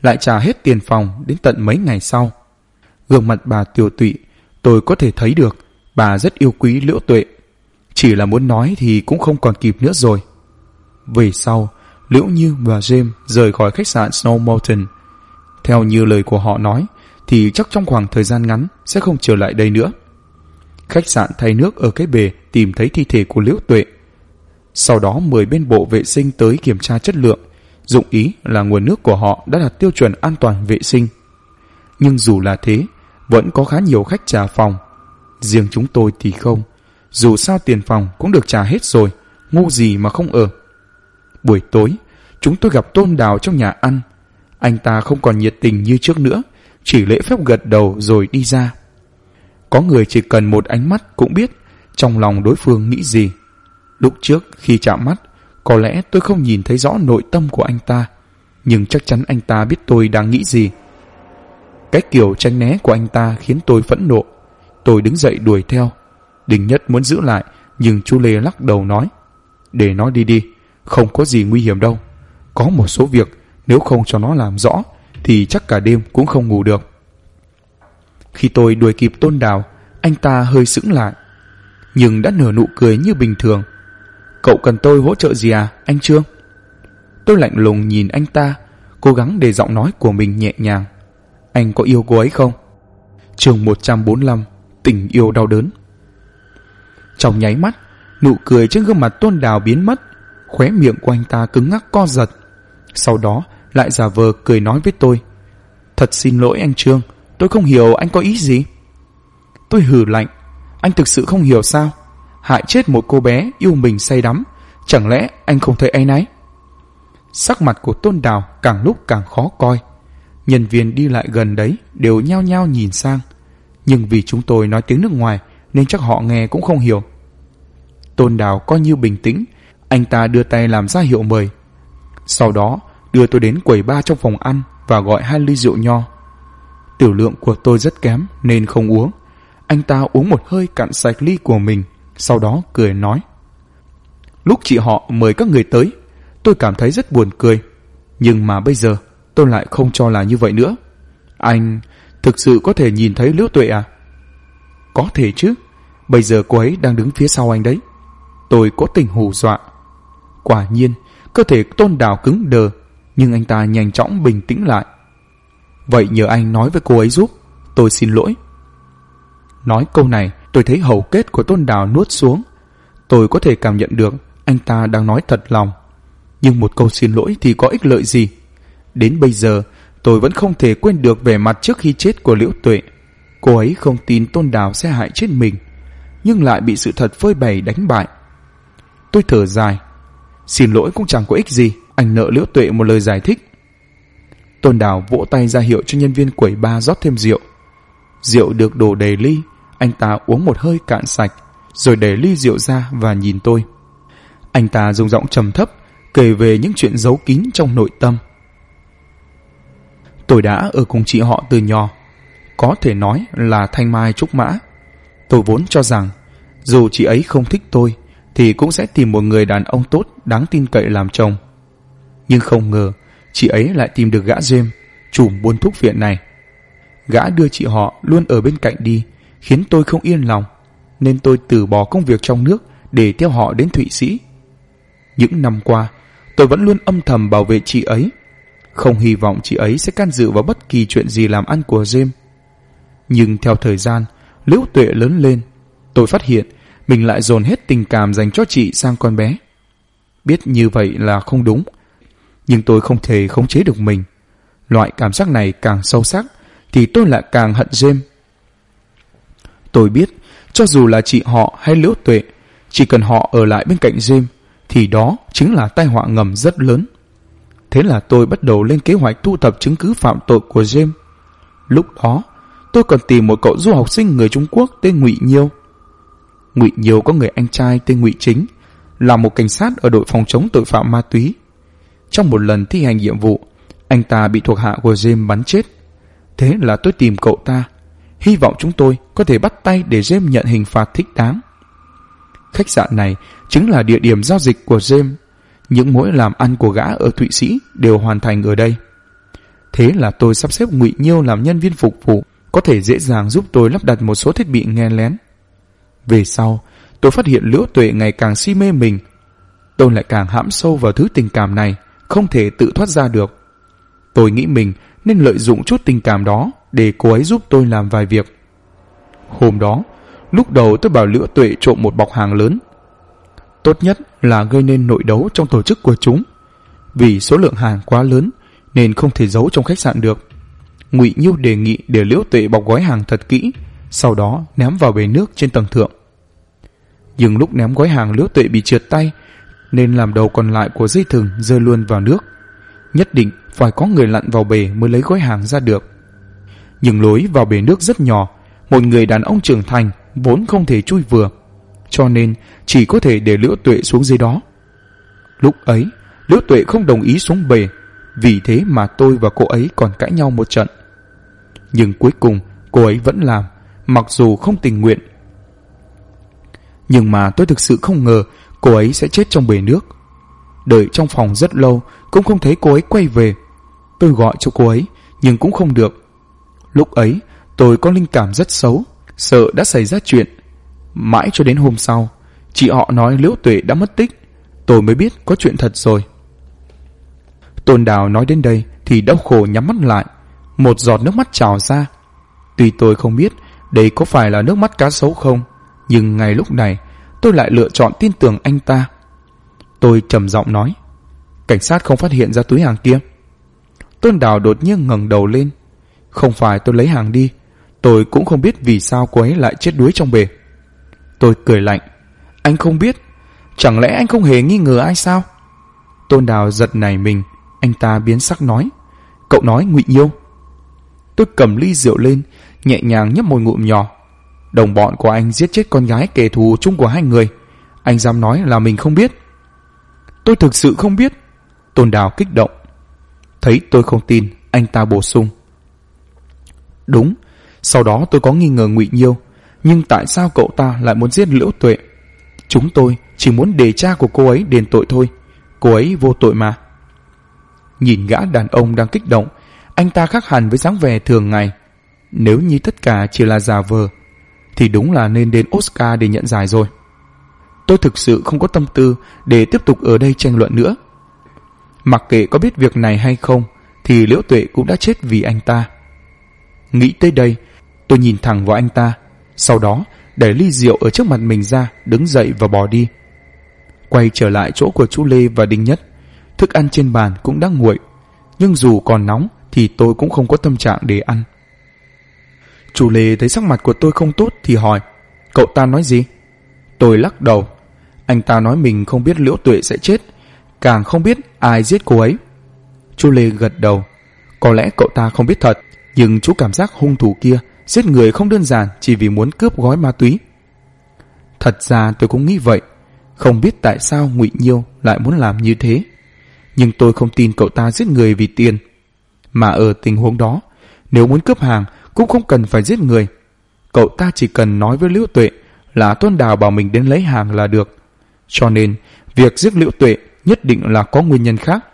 lại trả hết tiền phòng đến tận mấy ngày sau. Gương mặt bà tiều tụy, tôi có thể thấy được bà rất yêu quý Liễu Tuệ. Chỉ là muốn nói thì cũng không còn kịp nữa rồi. Về sau, Liễu Như và James rời khỏi khách sạn Snow Mountain. Theo như lời của họ nói, thì chắc trong khoảng thời gian ngắn sẽ không trở lại đây nữa. Khách sạn thay nước ở cái bể tìm thấy thi thể của Liễu Tuệ. Sau đó mời bên bộ vệ sinh tới kiểm tra chất lượng, dụng ý là nguồn nước của họ đã đạt tiêu chuẩn an toàn vệ sinh. Nhưng dù là thế, vẫn có khá nhiều khách trả phòng. Riêng chúng tôi thì không. Dù sao tiền phòng cũng được trả hết rồi, ngu gì mà không ở. Buổi tối, chúng tôi gặp Tôn Đào trong nhà ăn. Anh ta không còn nhiệt tình như trước nữa, chỉ lễ phép gật đầu rồi đi ra. Có người chỉ cần một ánh mắt cũng biết trong lòng đối phương nghĩ gì. Lúc trước khi chạm mắt, có lẽ tôi không nhìn thấy rõ nội tâm của anh ta, nhưng chắc chắn anh ta biết tôi đang nghĩ gì. Cái kiểu tránh né của anh ta khiến tôi phẫn nộ. Tôi đứng dậy đuổi theo. Đình Nhất muốn giữ lại, nhưng chú Lê lắc đầu nói: để nó đi đi, không có gì nguy hiểm đâu. Có một số việc nếu không cho nó làm rõ thì chắc cả đêm cũng không ngủ được. Khi tôi đuổi kịp Tôn Đào, anh ta hơi sững lại, nhưng đã nở nụ cười như bình thường. Cậu cần tôi hỗ trợ gì à, anh Trương? Tôi lạnh lùng nhìn anh ta, cố gắng để giọng nói của mình nhẹ nhàng. Anh có yêu cô ấy không? Chương 145, tình yêu đau đớn. Trong nháy mắt, nụ cười trên gương mặt Tôn Đào biến mất, khóe miệng của anh ta cứng ngắc co giật. Sau đó lại giả vờ cười nói với tôi: thật xin lỗi anh Trương, tôi không hiểu anh có ý gì. Tôi hừ lạnh: anh thực sự không hiểu sao? Hại chết một cô bé yêu mình say đắm, chẳng lẽ anh không thấy áy náy? Sắc mặt của Tôn Đào càng lúc càng khó coi. Nhân viên đi lại gần đấy đều nhao nhao nhìn sang, nhưng vì chúng tôi nói tiếng nước ngoài nên chắc họ nghe cũng không hiểu. Tôn Đào coi như bình tĩnh, anh ta đưa tay làm ra hiệu mời. Sau đó đưa tôi đến quầy bar trong phòng ăn và gọi 2 ly rượu nho. Tiểu lượng của tôi rất kém nên không uống. Anh ta uống một hơi cạn sạch ly của mình, sau đó cười nói: lúc chị họ mời các người tới, tôi cảm thấy rất buồn cười, nhưng mà bây giờ tôi lại không cho là như vậy nữa. Anh thực sự có thể nhìn thấy Liễu Tuệ à? Có thể chứ, bây giờ cô ấy đang đứng phía sau anh đấy. Tôi có tình hù dọa. Quả nhiên cơ thể Tôn Đào cứng đờ, nhưng anh ta nhanh chóng bình tĩnh lại. Vậy nhờ anh nói với cô ấy giúp, tôi xin lỗi. Nói câu này, tôi thấy hầu kết của Tôn Đào nuốt xuống. Tôi có thể cảm nhận được anh ta đang nói thật lòng. Nhưng một câu xin lỗi thì có ích lợi gì? Đến bây giờ, tôi vẫn không thể quên được vẻ mặt trước khi chết của Liễu Tuệ. Cô ấy không tin Tôn Đào sẽ hại chết mình, nhưng lại bị sự thật phơi bày đánh bại. Tôi thở dài. Xin lỗi cũng chẳng có ích gì, anh nợ Liễu Tuệ một lời giải thích. Tôn Đào vỗ tay ra hiệu cho nhân viên quầy bar rót thêm rượu. Rượu được đổ đầy ly, anh ta uống một hơi cạn sạch, rồi để ly rượu ra và nhìn tôi. Anh ta dùng giọng trầm thấp kể về những chuyện giấu kín trong nội tâm. Tôi đã ở cùng chị họ từ nhỏ, có thể nói là thanh mai trúc mã. Tôi vốn cho rằng dù chị ấy không thích tôi thì cũng sẽ tìm một người đàn ông tốt đáng tin cậy làm chồng. Nhưng không ngờ chị ấy lại tìm được gã James, trùm buôn thuốc viện này. Gã đưa chị họ luôn ở bên cạnh đi, khiến tôi không yên lòng, nên tôi từ bỏ công việc trong nước để theo họ đến Thụy Sĩ. Những năm qua, tôi vẫn luôn âm thầm bảo vệ chị ấy, không hy vọng chị ấy sẽ can dự vào bất kỳ chuyện gì làm ăn của James. Nhưng theo thời gian, Liễu Tuệ lớn lên, tôi phát hiện mình lại dồn hết tình cảm dành cho chị sang con bé. Biết như vậy là không đúng, nhưng tôi không thể khống chế được mình. Loại cảm giác này càng sâu sắc thì tôi lại càng hận James. Tôi biết, cho dù là chị họ hay Liễu Tuệ, chỉ cần họ ở lại bên cạnh James thì đó chính là tai họa ngầm rất lớn. Thế là tôi bắt đầu lên kế hoạch thu thập chứng cứ phạm tội của James. Lúc đó, tôi còn tìm một cậu du học sinh người Trung Quốc tên Ngụy Nhiêu. Ngụy Nhiêu có người anh trai tên Ngụy Chính, là một cảnh sát ở đội phòng chống tội phạm ma túy. Trong một lần thi hành nhiệm vụ, anh ta bị thuộc hạ của James bắn chết. Thế là tôi tìm cậu ta, hy vọng chúng tôi có thể bắt tay để James nhận hình phạt thích đáng. Khách sạn này chính là địa điểm giao dịch của James. Những mối làm ăn của gã ở Thụy Sĩ đều hoàn thành ở đây. Thế là tôi sắp xếp Ngụy Nhiêu làm nhân viên phục vụ, có thể dễ dàng giúp tôi lắp đặt một số thiết bị nghe lén. Về sau, tôi phát hiện Liễu Tuệ ngày càng si mê mình. Tôi lại càng hãm sâu vào thứ tình cảm này, không thể tự thoát ra được. Tôi nghĩ mình nên lợi dụng chút tình cảm đó để cô ấy giúp tôi làm vài việc. Hôm đó, lúc đầu tôi bảo Liễu Tuệ trộm một bọc hàng lớn. Tốt nhất là gây nên nội đấu trong tổ chức của chúng. Vì số lượng hàng quá lớn nên không thể giấu trong khách sạn được. Ngụy Nhiêu đề nghị để Liễu Tuệ bọc gói hàng thật kỹ, sau đó ném vào bể nước trên tầng thượng. Nhưng lúc ném gói hàng, Liễu Tuệ bị trượt tay nên làm đầu còn lại của dây thừng rơi luôn vào nước. Nhất định phải có người lặn vào bể mới lấy gói hàng ra được. Nhưng lối vào bể nước rất nhỏ, một người đàn ông trưởng thành vốn không thể chui vừa, cho nên chỉ có thể để Liễu Tuệ xuống dưới đó. Lúc ấy Liễu Tuệ không đồng ý xuống bể, vì thế mà tôi và cô ấy còn cãi nhau một trận. Nhưng cuối cùng cô ấy vẫn làm, mặc dù không tình nguyện. Nhưng mà tôi thực sự không ngờ cô ấy sẽ chết trong bể nước. Đợi trong phòng rất lâu cũng không thấy cô ấy quay về. Tôi gọi cho cô ấy nhưng cũng không được. Lúc ấy tôi có linh cảm rất xấu, sợ đã xảy ra chuyện. Mãi cho đến hôm sau, chị họ nói Liễu Tuệ đã mất tích, tôi mới biết có chuyện thật rồi. Tôn Đào nói đến đây thì đau khổ nhắm mắt lại, một giọt nước mắt trào ra. Tuy tôi không biết đây có phải là nước mắt cá sấu không, nhưng ngay lúc này tôi lại lựa chọn tin tưởng anh ta. Tôi trầm giọng nói, cảnh sát không phát hiện ra túi hàng kia. Tôn Đào đột nhiên ngẩng đầu lên. Không phải tôi lấy hàng đi, tôi cũng không biết vì sao cô ấy lại chết đuối trong bể. Tôi cười lạnh, anh không biết? Chẳng lẽ anh không hề nghi ngờ ai sao? Tôn Đào giật nảy mình, anh ta biến sắc nói, cậu nói Ngụy Nhiêu? Tôi cầm ly rượu lên, nhẹ nhàng nhấp một ngụm nhỏ. Đồng bọn của anh giết chết con gái kẻ thù chung của hai người, anh dám nói là mình không biết? Tôi thực sự không biết. Tôn Đào kích động. Thấy tôi không tin, anh ta bổ sung, đúng, sau đó tôi có nghi ngờ Ngụy Nhiêu, nhưng tại sao cậu ta lại muốn giết Liễu Tuệ? Chúng tôi chỉ muốn để cha của cô ấy đền tội thôi, cô ấy vô tội mà. Nhìn gã đàn ông đang kích động, anh ta khác hẳn với dáng vẻ thường ngày. Nếu như tất cả chỉ là giả vờ thì đúng là nên đến Oscar để nhận giải rồi. Tôi thực sự không có tâm tư để tiếp tục ở đây tranh luận nữa. Mặc kệ có biết việc này hay không thì Liễu Tuệ cũng đã chết vì anh ta. Nghĩ tới đây, tôi nhìn thẳng vào anh ta, sau đó đẩy ly rượu ở trước mặt mình ra, đứng dậy và bỏ đi. Quay trở lại chỗ của chú Lê và Đinh Nhất. Thức ăn trên bàn cũng đã nguội, nhưng dù còn nóng thì tôi cũng không có tâm trạng để ăn. Chú Lê thấy sắc mặt của tôi không tốt thì hỏi, cậu ta nói gì? Tôi lắc đầu. Anh ta nói mình không biết Liễu Tuệ sẽ chết, càng không biết ai giết cô ấy. Chú Lê gật đầu. Có lẽ cậu ta không biết thật, nhưng chú cảm giác hung thủ kia giết người không đơn giản chỉ vì muốn cướp gói ma túy. Thật ra tôi cũng nghĩ vậy, không biết tại sao Ngụy Nhiêu lại muốn làm như thế. Nhưng tôi không tin cậu ta giết người vì tiền. Mà ở tình huống đó, nếu muốn cướp hàng cũng không cần phải giết người. Cậu ta chỉ cần nói với Liễu Tuệ là Tôn Đào bảo mình đến lấy hàng là được. Cho nên việc giết Liễu Tuệ nhất định là có nguyên nhân khác.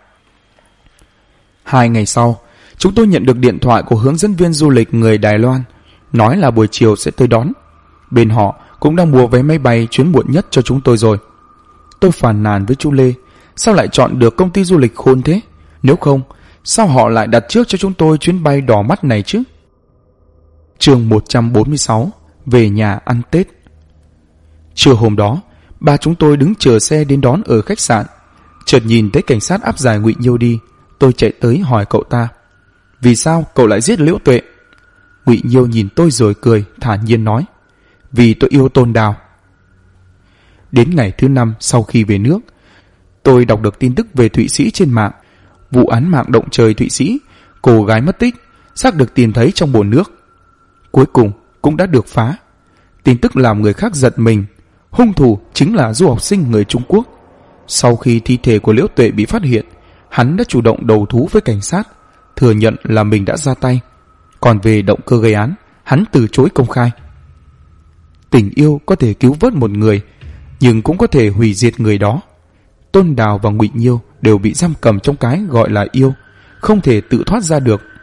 2 ngày sau, chúng tôi nhận được điện thoại của hướng dẫn viên du lịch người Đài Loan, nói là buổi chiều sẽ tới đón. Bên họ cũng đang mua vé máy bay chuyến muộn nhất cho chúng tôi rồi. Tôi phàn nàn với chú Lê, sao lại chọn được công ty du lịch khôn thế? Nếu không, sao họ lại đặt trước cho chúng tôi chuyến bay đỏ mắt này chứ? Chương 146, về nhà ăn Tết. Trưa hôm đó, ba chúng tôi đứng chờ xe đến đón ở khách sạn. Chợt nhìn thấy cảnh sát áp giải Ngụy Nhiêu đi, tôi chạy tới hỏi cậu ta, vì sao cậu lại giết Liễu Tuệ? Ngụy Nhiêu nhìn tôi rồi cười, thản nhiên nói, vì tôi yêu Tôn Đào. Đến ngày thứ 5 sau khi về nước, tôi đọc được tin tức về Thụy Sĩ trên mạng. Vụ án mạng động trời Thụy Sĩ, cô gái mất tích, xác được tìm thấy trong bồn nước. Cuối cùng cũng đã được phá. Tin tức làm người khác giật mình. Hung thủ chính là du học sinh người Trung Quốc. Sau khi thi thể của Liễu Tuệ bị phát hiện, hắn đã chủ động đầu thú với cảnh sát, thừa nhận là mình đã ra tay. Còn về động cơ gây án, hắn từ chối công khai. Tình yêu có thể cứu vớt một người, nhưng cũng có thể hủy diệt người đó. Tôn Đào và Ngụy Nhiêu đều bị giam cầm trong cái gọi là yêu, không thể tự thoát ra được.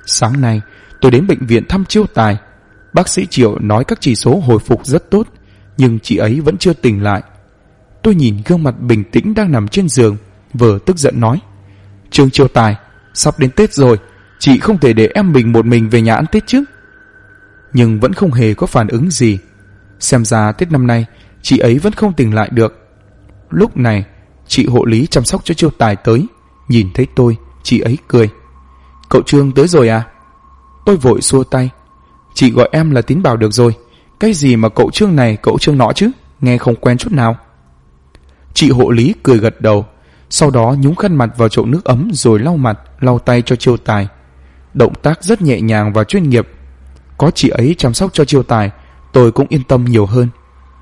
Sáng nay tôi đến bệnh viện thăm Chiêu Tài. Bác sĩ Triệu nói các chỉ số hồi phục rất tốt, nhưng chị ấy vẫn chưa tỉnh lại. Tôi nhìn gương mặt bình tĩnh đang nằm trên giường, vừa tức giận nói: Trương Chiêu Tài, sắp đến Tết rồi, chị không thể để em một mình về nhà ăn Tết chứ. Nhưng vẫn không hề có phản ứng gì. Xem ra Tết năm nay chị ấy vẫn không tỉnh lại được. Lúc này chị hộ lý chăm sóc cho Chiêu Tài tới. Nhìn thấy tôi, chị ấy cười: Cậu Trương tới rồi à? Tôi vội xua tay: Chị gọi em là Tín Bảo được rồi. Cái gì mà cậu Trương này cậu Trương nọ chứ, nghe không quen chút nào. Chị hộ lý cười gật đầu, sau đó nhúng khăn mặt vào chậu nước ấm rồi lau mặt, lau tay cho Chiêu Tài. Động tác rất nhẹ nhàng và chuyên nghiệp. Có chị ấy chăm sóc cho Chiêu Tài, tôi cũng yên tâm nhiều hơn.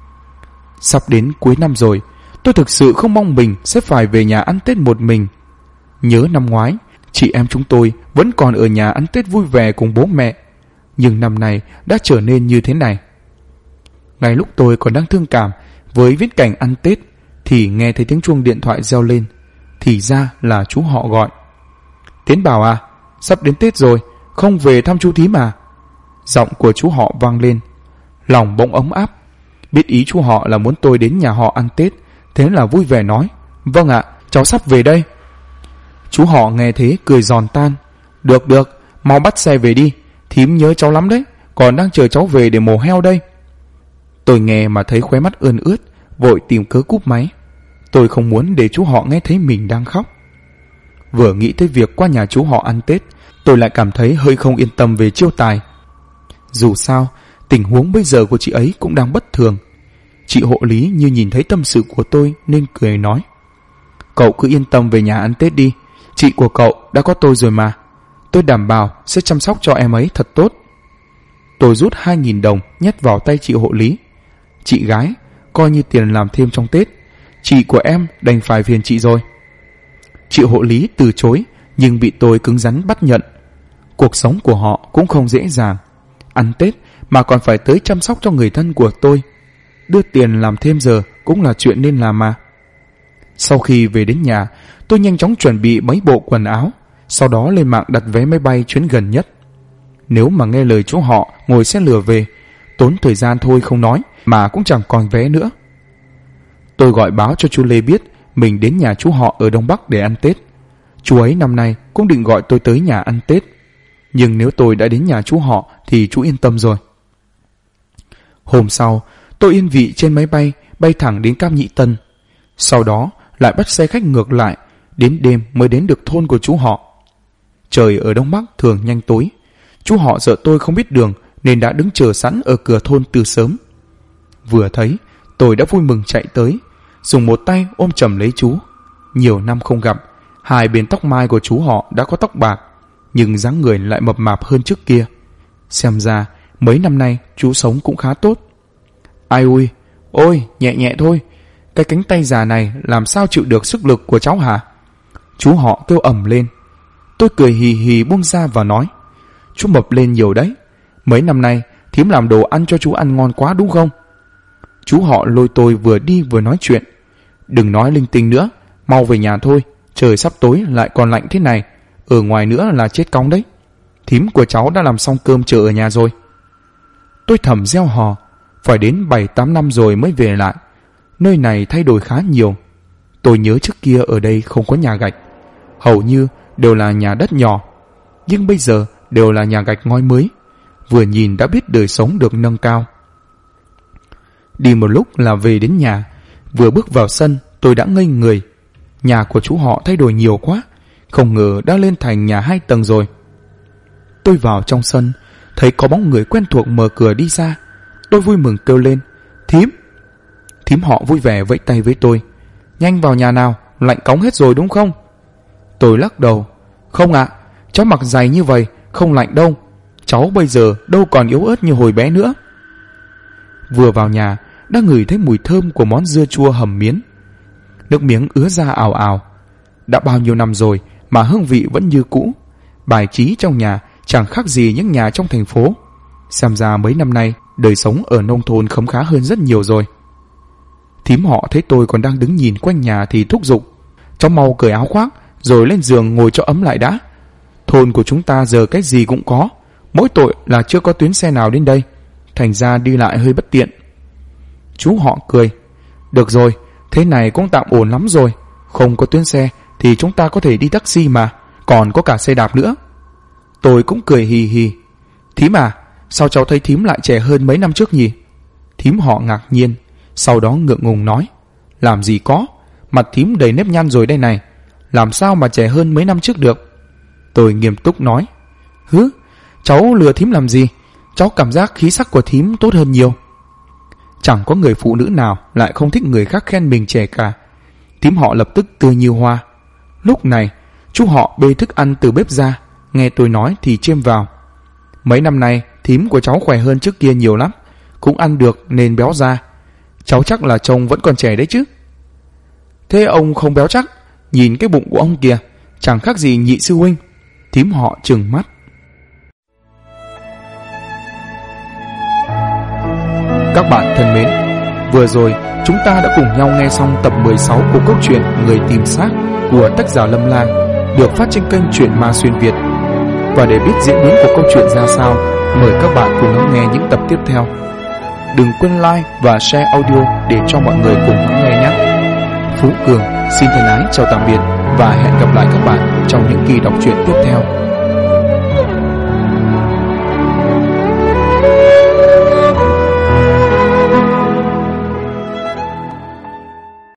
Sắp đến cuối năm rồi, tôi thực sự không mong mình sẽ phải về nhà ăn Tết một mình. Nhớ năm ngoái, chị em chúng tôi vẫn còn ở nhà ăn Tết vui vẻ cùng bố mẹ, nhưng năm nay đã trở nên như thế này. Ngay lúc tôi còn đang thương cảm với viễn cảnh ăn Tết thì nghe thấy tiếng chuông điện thoại reo lên. Thì ra là chú họ gọi. Tiến Bảo à, sắp đến Tết rồi, không về thăm chú Thím à? Giọng của chú họ vang lên. Lòng bỗng ấm áp. Biết ý chú họ là muốn tôi đến nhà họ ăn Tết, thế là vui vẻ nói: Vâng ạ, cháu sắp về đây. Chú họ nghe thế cười giòn tan: Được, mau bắt xe về đi, Thím nhớ cháu lắm đấy, còn đang chờ cháu về để mổ heo đây. Tôi nghe mà thấy khóe mắt ươn ướt, vội tìm cớ cúp máy. Tôi không muốn để chú họ nghe thấy mình đang khóc. Vừa nghĩ tới việc qua nhà chú họ ăn Tết, tôi lại cảm thấy hơi không yên tâm về Chiêu Tài. Dù sao, tình huống bây giờ của chị ấy cũng đang bất thường. Chị hộ lý như nhìn thấy tâm sự của tôi nên cười nói: Cậu cứ yên tâm về nhà ăn Tết đi, chị của cậu đã có tôi rồi mà. Tôi đảm bảo sẽ chăm sóc cho em ấy thật tốt. Tôi rút 2.000 đồng nhét vào tay chị hộ lý. Chị gái, coi như tiền làm thêm trong Tết, chị của em đành phải phiền chị rồi. Chị hộ lý từ chối, nhưng bị tôi cứng rắn bắt nhận. Cuộc sống của họ cũng không dễ dàng. Ăn Tết mà còn phải tới chăm sóc cho người thân của tôi. Đưa tiền làm thêm giờ cũng là chuyện nên làm mà. Sau khi về đến nhà, tôi nhanh chóng chuẩn bị mấy bộ quần áo, sau đó lên mạng đặt vé máy bay chuyến gần nhất. Nếu mà nghe lời chú họ ngồi xe lửa về, tốn thời gian thôi không nói, mà cũng chẳng còn vé nữa. Tôi gọi báo cho chú Lê biết mình đến nhà chú họ ở Đông Bắc để ăn Tết. Chú ấy năm nay cũng định gọi tôi tới nhà ăn Tết, nhưng nếu tôi đã đến nhà chú họ thì chú yên tâm rồi. Hôm sau, tôi yên vị trên máy bay bay thẳng đến Cam Nhĩ Tân. Sau đó lại bắt xe khách ngược lại, đến đêm mới đến được thôn của chú họ. Trời ở Đông Bắc thường nhanh tối. Chú họ sợ tôi không biết đường nên đã đứng chờ sẵn ở cửa thôn từ sớm. Vừa thấy, tôi đã vui mừng chạy tới, dùng một tay ôm chầm lấy chú. Nhiều năm không gặp, hai bên tóc mai của chú họ đã có tóc bạc, nhưng dáng người lại mập mạp hơn trước kia. Xem ra mấy năm nay chú sống cũng khá tốt. Ai ui, ôi nhẹ nhẹ thôi, cái cánh tay già này làm sao chịu được sức lực của cháu hả? Chú họ kêu ầm lên. Tôi cười hì hì buông ra và nói: Chú mập lên nhiều đấy, mấy năm nay Thím làm đồ ăn cho chú ăn ngon quá đúng không? Chú họ lôi tôi vừa đi vừa nói chuyện: Đừng nói linh tinh nữa, mau về nhà thôi, trời sắp tối lại còn lạnh thế này, ở ngoài nữa là chết cóng đấy. Thím của cháu đã làm xong cơm chờ ở nhà rồi. Tôi thầm reo hò, phải đến 7-8 năm rồi mới về lại. Nơi này thay đổi khá nhiều. Tôi nhớ trước kia ở đây không có nhà gạch, hầu như đều là nhà đất nhỏ, nhưng bây giờ đều là nhà gạch ngói mới. Vừa nhìn đã biết đời sống được nâng cao. Đi một lúc là về đến nhà. Vừa bước vào sân tôi đã ngây người. Nhà của chú họ thay đổi nhiều quá, không ngờ đã lên thành nhà 2 tầng rồi. Tôi vào trong sân, thấy có bóng người quen thuộc mở cửa đi ra. Tôi vui mừng kêu lên: Thím! Thím họ vui vẻ vẫy tay với tôi: Nhanh vào nhà nào, lạnh cóng hết rồi đúng không? Tôi lắc đầu: Không ạ, cháu mặc giày như vậy không lạnh đâu, cháu bây giờ đâu còn yếu ớt như hồi bé nữa. Vừa vào nhà đã ngửi thấy mùi thơm của món dưa chua hầm miến. Nước miếng ứa ra ào ào. Đã bao nhiêu năm rồi mà hương vị vẫn như cũ. Bài trí trong nhà chẳng khác gì những nhà trong thành phố. Xem ra mấy năm nay đời sống ở nông thôn khấm khá hơn rất nhiều rồi. Thím họ thấy tôi còn đang đứng nhìn quanh nhà thì thúc giục: Cháu mau cởi áo khoác rồi lên giường ngồi cho ấm lại đã. Thôn của chúng ta giờ cách gì cũng có, mỗi tội là chưa có tuyến xe nào đến đây, thành ra đi lại hơi bất tiện. Chú họ cười. Được rồi, thế này cũng tạm ổn lắm rồi. Không có tuyến xe thì chúng ta có thể đi taxi mà, còn có cả xe đạp nữa. Tôi cũng cười hì hì. Thím à, sao cháu thấy thím lại trẻ hơn mấy năm trước nhỉ? Thím họ ngạc nhiên, sau đó ngượng ngùng nói. Làm gì có, mặt thím đầy nếp nhăn rồi đây này, làm sao mà trẻ hơn mấy năm trước được? Tôi nghiêm túc nói. Hứ, cháu lừa thím làm gì? Cháu cảm giác khí sắc của thím tốt hơn nhiều. Chẳng có người phụ nữ nào lại không thích người khác khen mình trẻ cả. Thím họ lập tức tươi như hoa. Lúc này chú họ bê thức ăn từ bếp ra, nghe tôi nói thì chêm vào. Mấy năm nay thím của cháu khỏe hơn trước kia nhiều lắm, cũng ăn được nên béo ra. Cháu chắc là chồng vẫn còn trẻ đấy chứ? Thế ông không béo chắc, nhìn cái bụng của ông kìa, chẳng khác gì nhị sư huynh. Thím họ trừng mắt. Các bạn thân mến, vừa rồi chúng ta đã cùng nhau nghe xong tập 16 của câu chuyện Người tìm xác của tác giả Lâm Lang, được phát trên kênh Truyện Ma Xuyên Việt. Và để biết diễn biến của câu chuyện ra sao, mời các bạn cùng lắng nghe những tập tiếp theo. Đừng quên like và share audio để cho mọi người cùng lắng nghe nhé. Phú Cường xin thân ái chào tạm biệt và hẹn gặp lại các bạn trong những kỳ đọc truyện tiếp theo.